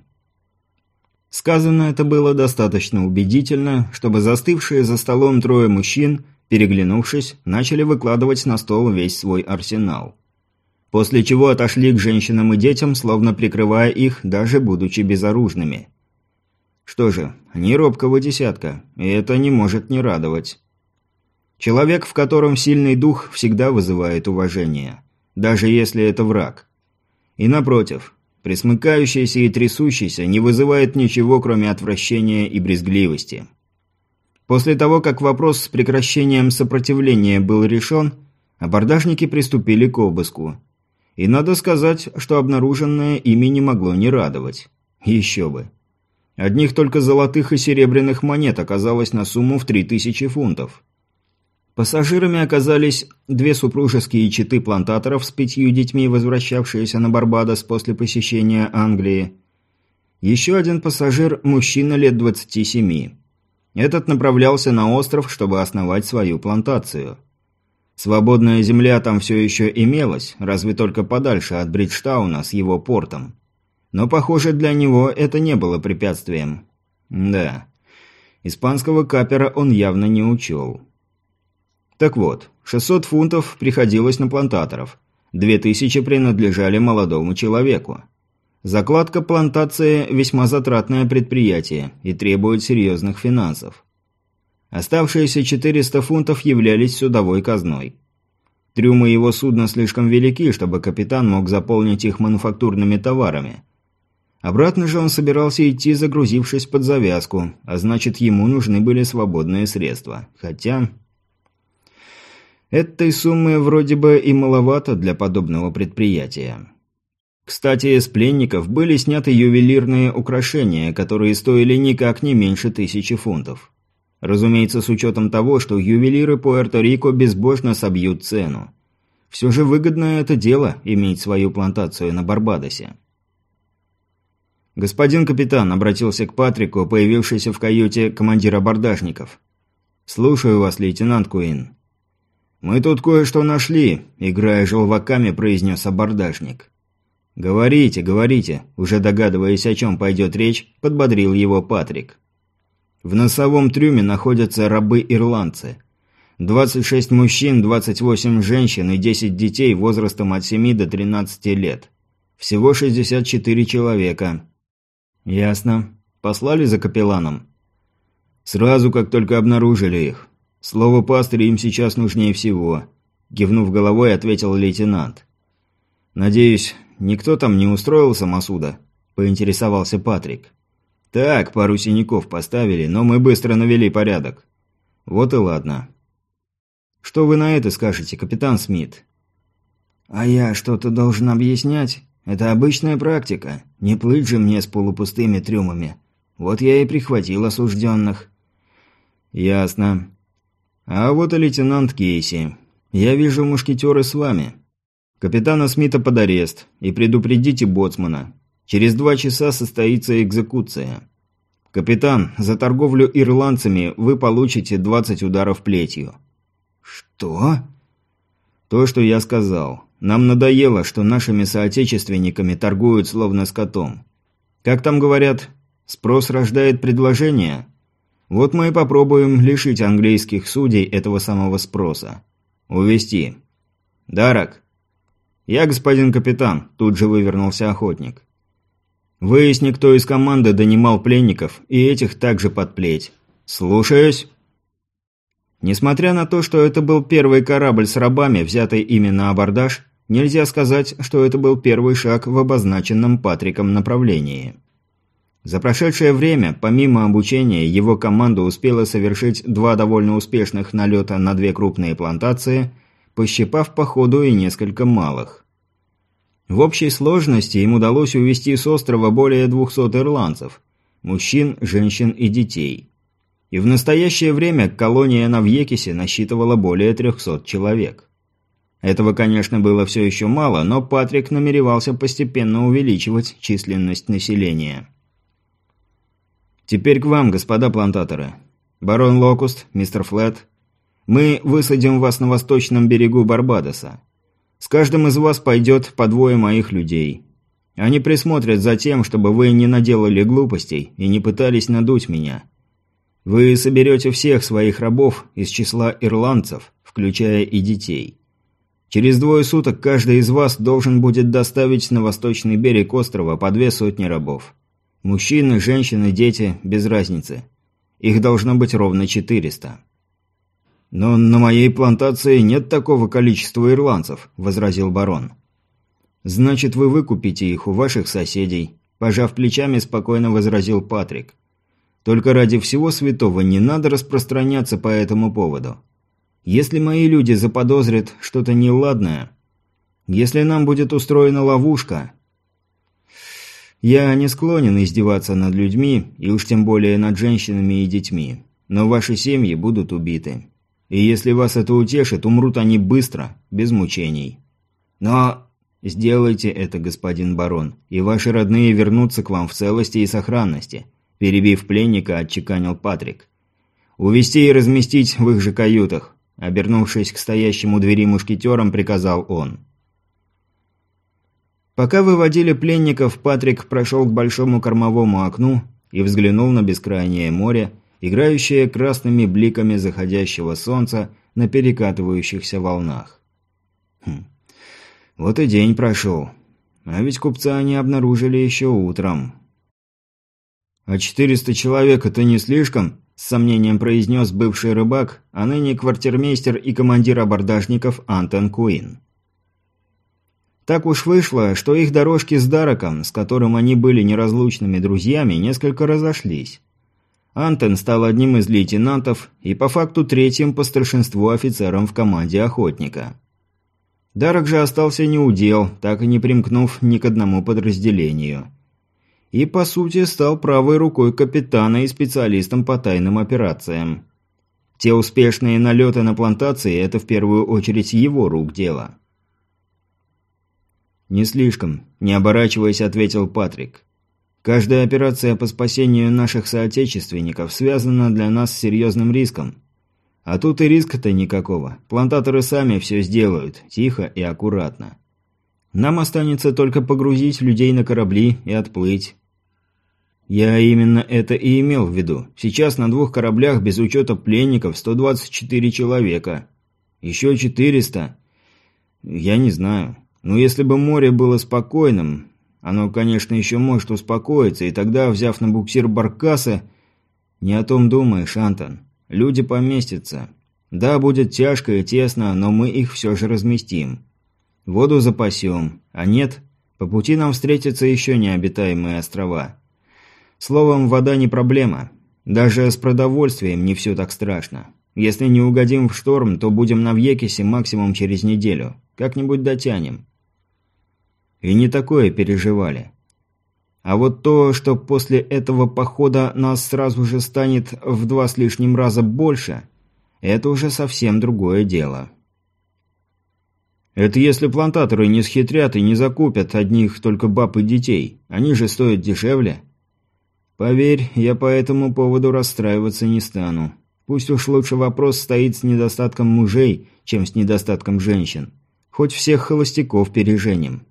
Сказано это было достаточно убедительно, чтобы застывшие за столом трое мужчин, переглянувшись, начали выкладывать на стол весь свой арсенал. После чего отошли к женщинам и детям, словно прикрывая их, даже будучи безоружными. Что же, не робкого десятка, и это не может не радовать. Человек, в котором сильный дух, всегда вызывает уважение, даже если это враг. И напротив, пресмыкающийся и трясущийся, не вызывает ничего, кроме отвращения и брезгливости. После того, как вопрос с прекращением сопротивления был решен, абордажники приступили к обыску. И надо сказать, что обнаруженное ими не могло не радовать. Еще бы. Одних только золотых и серебряных монет оказалось на сумму в три тысячи фунтов. Пассажирами оказались две супружеские четы плантаторов с пятью детьми, возвращавшиеся на Барбадос после посещения Англии. Еще один пассажир – мужчина лет двадцати семи. Этот направлялся на остров, чтобы основать свою плантацию. Свободная земля там все еще имелась, разве только подальше от Бриджтауна с его портом. Но, похоже, для него это не было препятствием. Да, испанского капера он явно не учел. Так вот, шестьсот фунтов приходилось на плантаторов, две тысячи принадлежали молодому человеку. Закладка плантации – весьма затратное предприятие и требует серьезных финансов. Оставшиеся четыреста фунтов являлись судовой казной. Трюмы его судна слишком велики, чтобы капитан мог заполнить их мануфактурными товарами. Обратно же он собирался идти, загрузившись под завязку, а значит, ему нужны были свободные средства. Хотя... этой суммы вроде бы и маловато для подобного предприятия. Кстати, с пленников были сняты ювелирные украшения, которые стоили никак не меньше тысячи фунтов. Разумеется, с учетом того, что ювелиры Пуэрто-Рико безбожно собьют цену. Все же выгодно это дело – иметь свою плантацию на Барбадосе. «Господин капитан», – обратился к Патрику, появившийся в каюте командир абордажников. «Слушаю вас, лейтенант Куин». «Мы тут кое-что нашли», – играя желваками, произнес абордажник. «Говорите, говорите», – уже догадываясь, о чем пойдет речь, подбодрил его Патрик. В носовом трюме находятся рабы-ирландцы. двадцать шесть мужчин, двадцать восемь женщин и десять детей возрастом от семи до тринадцати лет. Всего шестьдесят четыре человека. «Ясно. Послали за капелланом?» «Сразу, как только обнаружили их. Слово пастыря им сейчас нужнее всего», – кивнув головой, ответил лейтенант. «Надеюсь, никто там не устроил самосуда?» – поинтересовался Патрик. «Так, пару синяков поставили, но мы быстро навели порядок». «Вот и ладно». «Что вы на это скажете, капитан Смит?» «А я что-то должен объяснять? Это обычная практика. Не плыть же мне с полупустыми трюмами. Вот я и прихватил осужденных». «Ясно. А вот и лейтенант Кейси. Я вижу, мушкетеры с вами. Капитана Смита под арест. И предупредите боцмана. Через два часа состоится экзекуция. Капитан, за торговлю ирландцами вы получите двадцать ударов плетью». «Что?» «То, что я сказал. Нам надоело, что нашими соотечественниками торгуют словно скотом. Как там говорят, спрос рождает предложение? Вот мы и попробуем лишить английских судей этого самого спроса. Увести. Дарак». «Я, господин капитан», – тут же вывернулся охотник. «Выясни, кто из команды донимал пленников, и этих также подплеть. Слушаюсь». Несмотря на то, что это был первый корабль с рабами, взятый ими на абордаж, нельзя сказать, что это был первый шаг в обозначенном Патриком направлении. За прошедшее время, помимо обучения, его команда успела совершить два довольно успешных налета на две крупные плантации, пощипав по ходу и несколько малых. В общей сложности им удалось увезти с острова более двухсот ирландцев – мужчин, женщин и детей. И в настоящее время колония на Вьекисе насчитывала более трехсот человек. Этого, конечно, было все еще мало, но Патрик намеревался постепенно увеличивать численность населения. «Теперь к вам, господа плантаторы. Барон Локуст, мистер Флетт. Мы высадим вас на восточном берегу Барбадоса. С каждым из вас пойдет по двое моих людей. Они присмотрят за тем, чтобы вы не наделали глупостей и не пытались надуть меня. Вы соберете всех своих рабов из числа ирландцев, включая и детей. Через двое суток каждый из вас должен будет доставить на восточный берег острова по две сотни рабов. Мужчины, женщины, дети, без разницы. Их должно быть ровно четыреста. «Но на моей плантации нет такого количества ирландцев», – возразил барон. «Значит, вы выкупите их у ваших соседей», – пожав плечами, спокойно возразил Патрик. «Только ради всего святого не надо распространяться по этому поводу. Если мои люди заподозрят что-то неладное, если нам будет устроена ловушка...» «Я не склонен издеваться над людьми, и уж тем более над женщинами и детьми, но ваши семьи будут убиты. И если вас это утешит, умрут они быстро, без мучений. Но сделайте это, господин барон, и ваши родные вернутся к вам в целости и сохранности», – перебив пленника, отчеканил Патрик. «Увести и разместить в их же каютах», – обернувшись к стоящему у двери мушкетерам, приказал он. Пока выводили пленников, Патрик прошел к большому кормовому окну и взглянул на бескрайнее море, играющее красными бликами заходящего солнца на перекатывающихся волнах. Хм. Вот и день прошел. А ведь купца они обнаружили еще утром. «А четыреста человек – это не слишком?» – с сомнением произнес бывший рыбак, а ныне квартирмейстер и командир абордажников Антон Куин. Так уж вышло, что их дорожки с Дараком, с которым они были неразлучными друзьями, несколько разошлись. Антон стал одним из лейтенантов и по факту третьим по старшинству офицером в команде охотника. Дарак же остался неудел, так и не примкнув ни к одному подразделению. И, по сути, стал правой рукой капитана и специалистом по тайным операциям. Те успешные налеты на плантации – это в первую очередь его рук дело. «Не слишком», – не оборачиваясь, ответил Патрик. «Каждая операция по спасению наших соотечественников связана для нас с серьезным риском. А тут и риска-то никакого. Плантаторы сами все сделают, тихо и аккуратно. Нам останется только погрузить людей на корабли и отплыть». «Я именно это и имел в виду. Сейчас на двух кораблях без учета пленников сто двадцать четыре человека. Еще четыреста. Я не знаю. Но если бы море было спокойным, оно, конечно, еще может успокоиться, и тогда, взяв на буксир баркасы... Не о том думаешь, Антон. Люди поместятся. Да, будет тяжко и тесно, но мы их все же разместим. Воду запасем, а нет, по пути нам встретятся еще необитаемые острова. Словом, вода не проблема. Даже с продовольствием не все так страшно. Если не угодим в шторм, то будем на Вьекисе максимум через неделю. Как-нибудь дотянем. И не такое переживали. А вот то, что после этого похода нас сразу же станет в два с лишним раза больше, это уже совсем другое дело. Это если плантаторы не схитрят и не закупят одних только баб и детей. Они же стоят дешевле. Поверь, я по этому поводу расстраиваться не стану. Пусть уж лучше вопрос стоит с недостатком мужей, чем с недостатком женщин. Хоть всех холостяков переженим.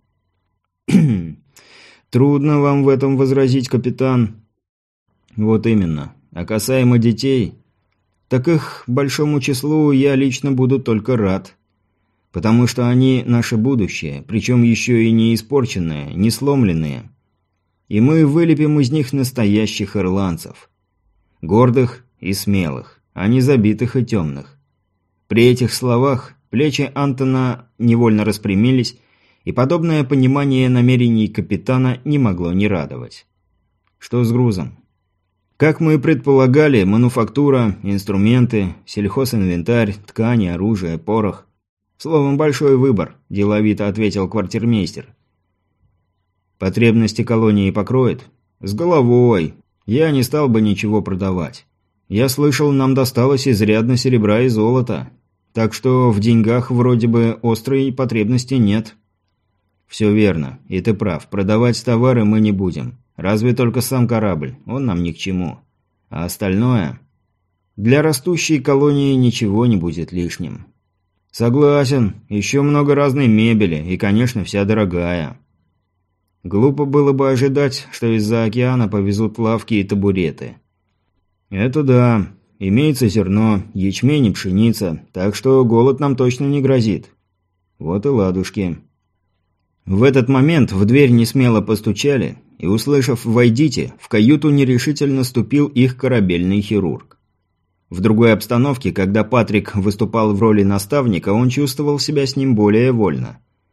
Трудно вам в этом возразить, капитан. Вот именно. А касаемо детей, так их большому числу я лично буду только рад. Потому что они наше будущее, причем еще и не испорченное, не сломленные. И мы вылепим из них настоящих ирландцев. Гордых и смелых, а не забитых и темных. При этих словах плечи Антона невольно распрямились, и подобное понимание намерений капитана не могло не радовать. Что с грузом? Как мы и предполагали, мануфактура, инструменты, сельхозинвентарь, ткани, оружие, порох. Словом, большой выбор, деловито ответил квартирмейстер. Потребности колонии покроет? С головой. Я не стал бы ничего продавать. Я слышал, нам досталось изрядно серебра и золота. Так что в деньгах вроде бы острой потребности нет. Все верно, и ты прав. Продавать товары мы не будем. Разве только сам корабль, он нам ни к чему. А остальное... Для растущей колонии ничего не будет лишним. Согласен, еще много разной мебели, и, конечно, вся дорогая. Глупо было бы ожидать, что из-за океана повезут лавки и табуреты. Это да, имеется зерно, ячмень и пшеница, так что голод нам точно не грозит. Вот и ладушки. В этот момент в дверь несмело постучали, и, услышав «войдите», в каюту нерешительно ступил их корабельный хирург. В другой обстановке, когда Патрик выступал в роли наставника, он чувствовал себя с ним более вольно.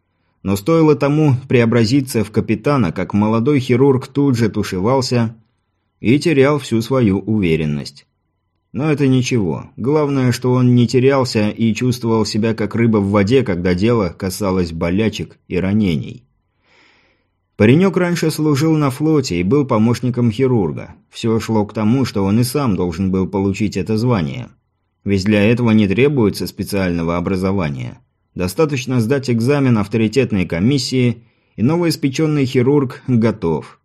Но стоило тому преобразиться в капитана, как молодой хирург тут же тушевался и терял всю свою уверенность. Но это ничего. Главное, что он не терялся и чувствовал себя как рыба в воде, когда дело касалось болячек и ранений. Паренек раньше служил на флоте и был помощником хирурга. Все шло к тому, что он и сам должен был получить это звание. Ведь для этого не требуется специального образования. Достаточно сдать экзамен авторитетной комиссии, и новоиспеченный хирург готов.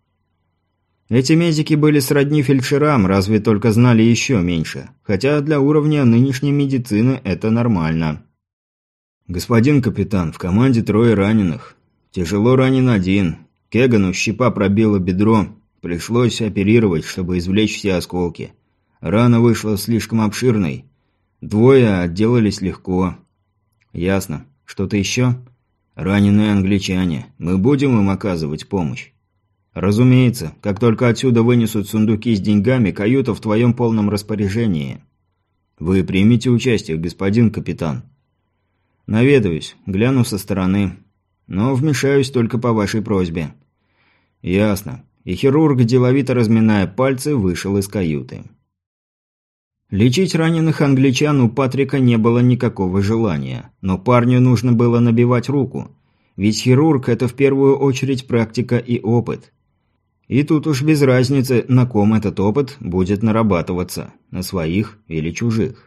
Эти медики были сродни фельдшерам, разве только знали еще меньше. Хотя для уровня нынешней медицины это нормально. «Господин капитан, в команде трое раненых. Тяжело ранен один. Кегану щепа пробила бедро. Пришлось оперировать, чтобы извлечь все осколки. Рана вышла слишком обширной. Двое отделались легко». «Ясно. Что-то еще?» «Раненые англичане. Мы будем им оказывать помощь?» «Разумеется. Как только отсюда вынесут сундуки с деньгами, каюта в твоем полном распоряжении». «Вы примете участие, господин капитан?» «Наведаюсь. Гляну со стороны. Но вмешаюсь только по вашей просьбе». «Ясно». И хирург, деловито разминая пальцы, вышел из каюты. Лечить раненых англичан у Патрика не было никакого желания, но парню нужно было набивать руку, ведь хирург – это в первую очередь практика и опыт. И тут уж без разницы, на ком этот опыт будет нарабатываться – на своих или чужих.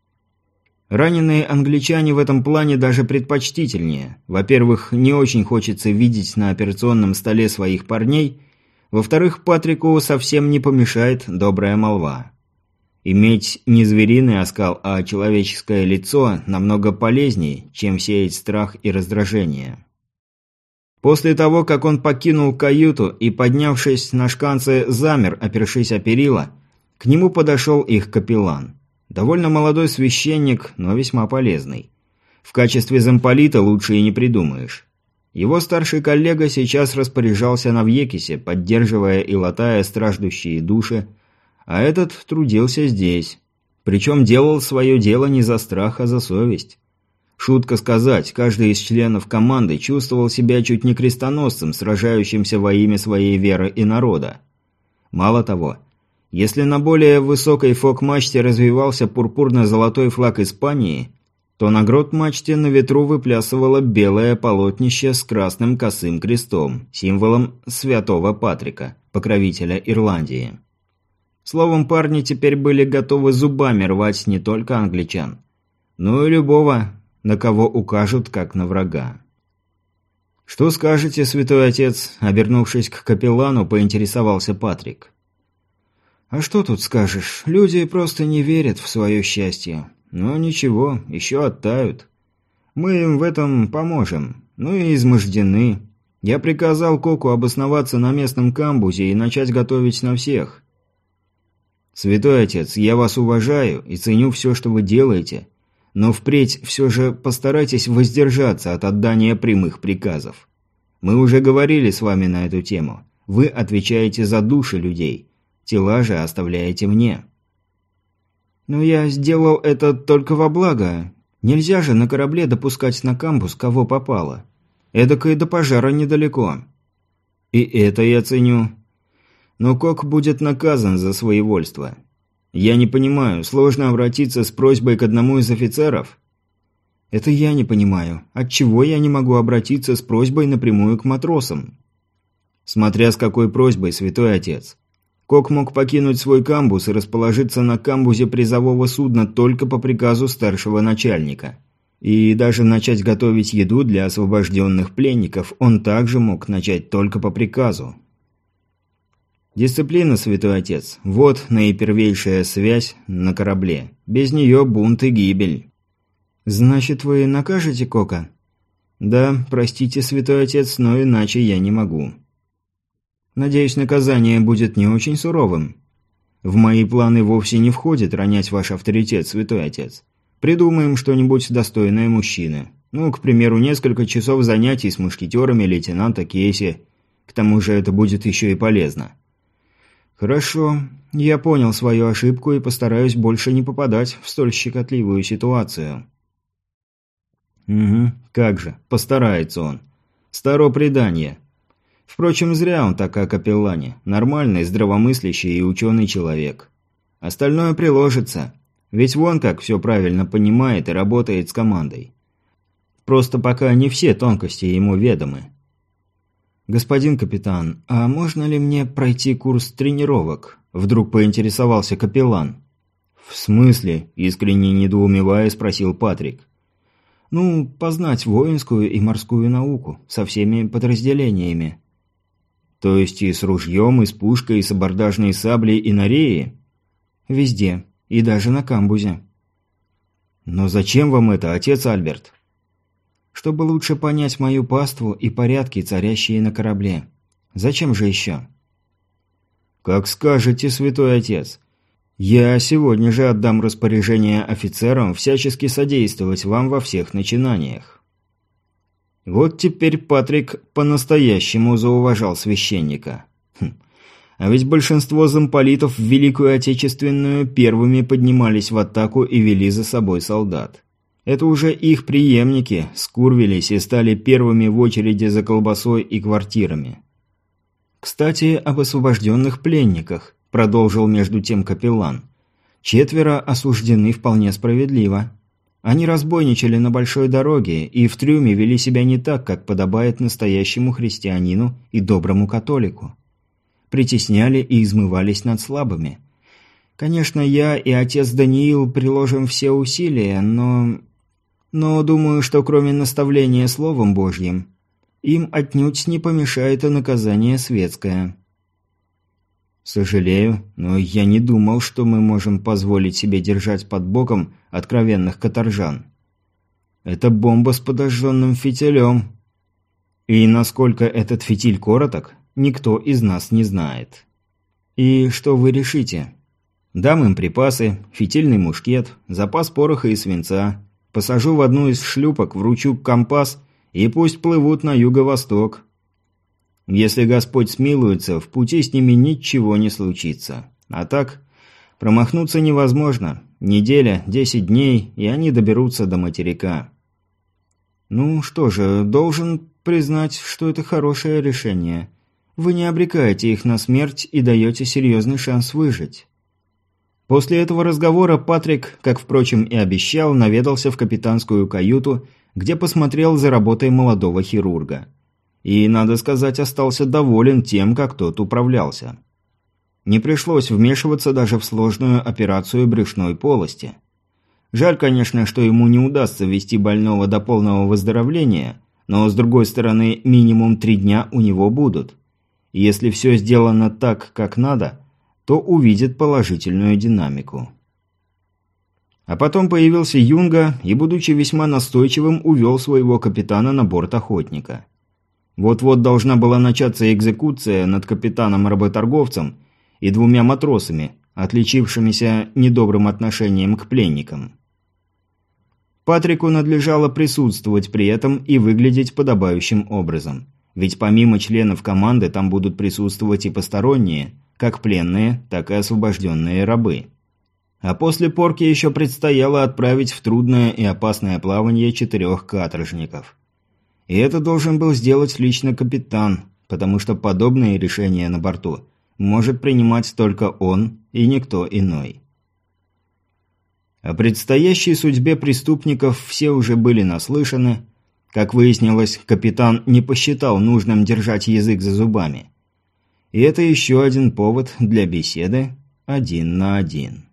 Раненые англичане в этом плане даже предпочтительнее. Во-первых, не очень хочется видеть на операционном столе своих парней, во-вторых, Патрику совсем не помешает добрая молва. Иметь не звериный оскал, а человеческое лицо намного полезнее, чем сеять страх и раздражение. После того, как он покинул каюту и, поднявшись на шканцы, замер, опершись о перила, к нему подошел их капеллан. Довольно молодой священник, но весьма полезный. В качестве замполита лучше и не придумаешь. Его старший коллега сейчас распоряжался на Вьекисе, поддерживая и латая страждущие души, а этот трудился здесь. Причем делал свое дело не за страх, а за совесть. Шутка сказать, каждый из членов команды чувствовал себя чуть не крестоносцем, сражающимся во имя своей веры и народа. Мало того, если на более высокой фок-мачте развивался пурпурно-золотой флаг Испании, то на грот-мачте на ветру выплясывало белое полотнище с красным косым крестом, символом святого Патрика, покровителя Ирландии. Словом, парни теперь были готовы зубами рвать не только англичан, но и любого, на кого укажут как на врага. «Что скажете, святой отец?» – обернувшись к капеллану, поинтересовался Патрик. «А что тут скажешь? Люди просто не верят в свое счастье. Но ничего, еще оттают. Мы им в этом поможем. Ну и измождены. Я приказал Коку обосноваться на местном камбузе и начать готовить на всех». «Святой отец, я вас уважаю и ценю все, что вы делаете, но впредь все же постарайтесь воздержаться от отдания прямых приказов. Мы уже говорили с вами на эту тему. Вы отвечаете за души людей, тела же оставляете мне». «Но я сделал это только во благо. Нельзя же на корабле допускать на камбуз кого попало. Эдакое до пожара недалеко». «И это я ценю. Но Кок будет наказан за своевольство. Я не понимаю, сложно обратиться с просьбой к одному из офицеров?» «Это я не понимаю. Отчего я не могу обратиться с просьбой напрямую к матросам?» «Смотря с какой просьбой, святой отец. Кок мог покинуть свой камбуз и расположиться на камбузе призового судна только по приказу старшего начальника. И даже начать готовить еду для освобожденных пленников он также мог начать только по приказу. Дисциплина, святой отец. Вот наипервейшая связь на корабле. Без нее бунт и гибель». «Значит, вы накажете Кока?» «Да, простите, святой отец, но иначе я не могу». «Надеюсь, наказание будет не очень суровым?» «В мои планы вовсе не входит ронять ваш авторитет, святой отец. Придумаем что-нибудь достойное мужчины. Ну, к примеру, несколько часов занятий с мушкетерами лейтенанта Кейси. К тому же это будет еще и полезно». «Хорошо. Я понял свою ошибку и постараюсь больше не попадать в столь щекотливую ситуацию». Угу, как же, постарается он. Старо предание. Впрочем, зря он так о капеллане. Нормальный, здравомыслящий и ученый человек. Остальное приложится. Ведь вон как все правильно понимает и работает с командой. Просто пока не все тонкости ему ведомы. «Господин капитан, а можно ли мне пройти курс тренировок?» Вдруг поинтересовался капеллан. «В смысле?» – искренне недоумевая спросил Патрик. «Ну, познать воинскую и морскую науку со всеми подразделениями». «То есть и с ружьем, и с пушкой, и с абордажной саблей, и на рее?» «Везде. И даже на камбузе». «Но зачем вам это, отец Альберт?» «Чтобы лучше понять мою паству и порядки, царящие на корабле. Зачем же еще?» «Как скажете, святой отец. Я сегодня же отдам распоряжение офицерам всячески содействовать вам во всех начинаниях». Вот теперь Патрик по-настоящему зауважал священника. Хм. А ведь большинство замполитов в Великую Отечественную первыми поднимались в атаку и вели за собой солдат. Это уже их преемники скурвились и стали первыми в очереди за колбасой и квартирами. «Кстати, об освобожденных пленниках», – продолжил между тем капеллан. «Четверо осуждены вполне справедливо. Они разбойничали на большой дороге и в трюме вели себя не так, как подобает настоящему христианину и доброму католику. Притесняли и измывались над слабыми. Конечно, я и отец Даниил приложим все усилия, но... Но думаю, что кроме наставления Словом Божьим, им отнюдь не помешает и наказание светское». «Сожалею, но я не думал, что мы можем позволить себе держать под боком откровенных каторжан. Это бомба с подожженным фитилем. И насколько этот фитиль короток, никто из нас не знает. И что вы решите? Дам им припасы, фитильный мушкет, запас пороха и свинца, посажу в одну из шлюпок, вручу компас и пусть плывут на юго-восток. Если Господь смилуется, в пути с ними ничего не случится. А так, промахнуться невозможно. Неделя, десять дней, и они доберутся до материка». «Ну что же, должен признать, что это хорошее решение. Вы не обрекаете их на смерть и даете серьезный шанс выжить». После этого разговора Патрик, как, впрочем, и обещал, наведался в капитанскую каюту, где посмотрел за работой молодого хирурга. И, надо сказать, остался доволен тем, как тот управлялся. Не пришлось вмешиваться даже в сложную операцию брюшной полости. Жаль, конечно, что ему не удастся вести больного до полного выздоровления, но, с другой стороны, минимум три дня у него будут. И если все сделано так, как надо, то увидит положительную динамику. А потом появился Юнга и, будучи весьма настойчивым, увел своего капитана на борт охотника. Вот-вот должна была начаться экзекуция над капитаном-работорговцем и двумя матросами, отличившимися недобрым отношением к пленникам. Патрику надлежало присутствовать при этом и выглядеть подобающим образом, ведь помимо членов команды там будут присутствовать и посторонние, как пленные, так и освобожденные рабы. А после порки еще предстояло отправить в трудное и опасное плавание четырех каторжников. И это должен был сделать лично капитан, потому что подобные решения на борту может принимать только он и никто иной. О предстоящей судьбе преступников все уже были наслышаны. Как выяснилось, капитан не посчитал нужным держать язык за зубами. И это еще один повод для беседы один на один.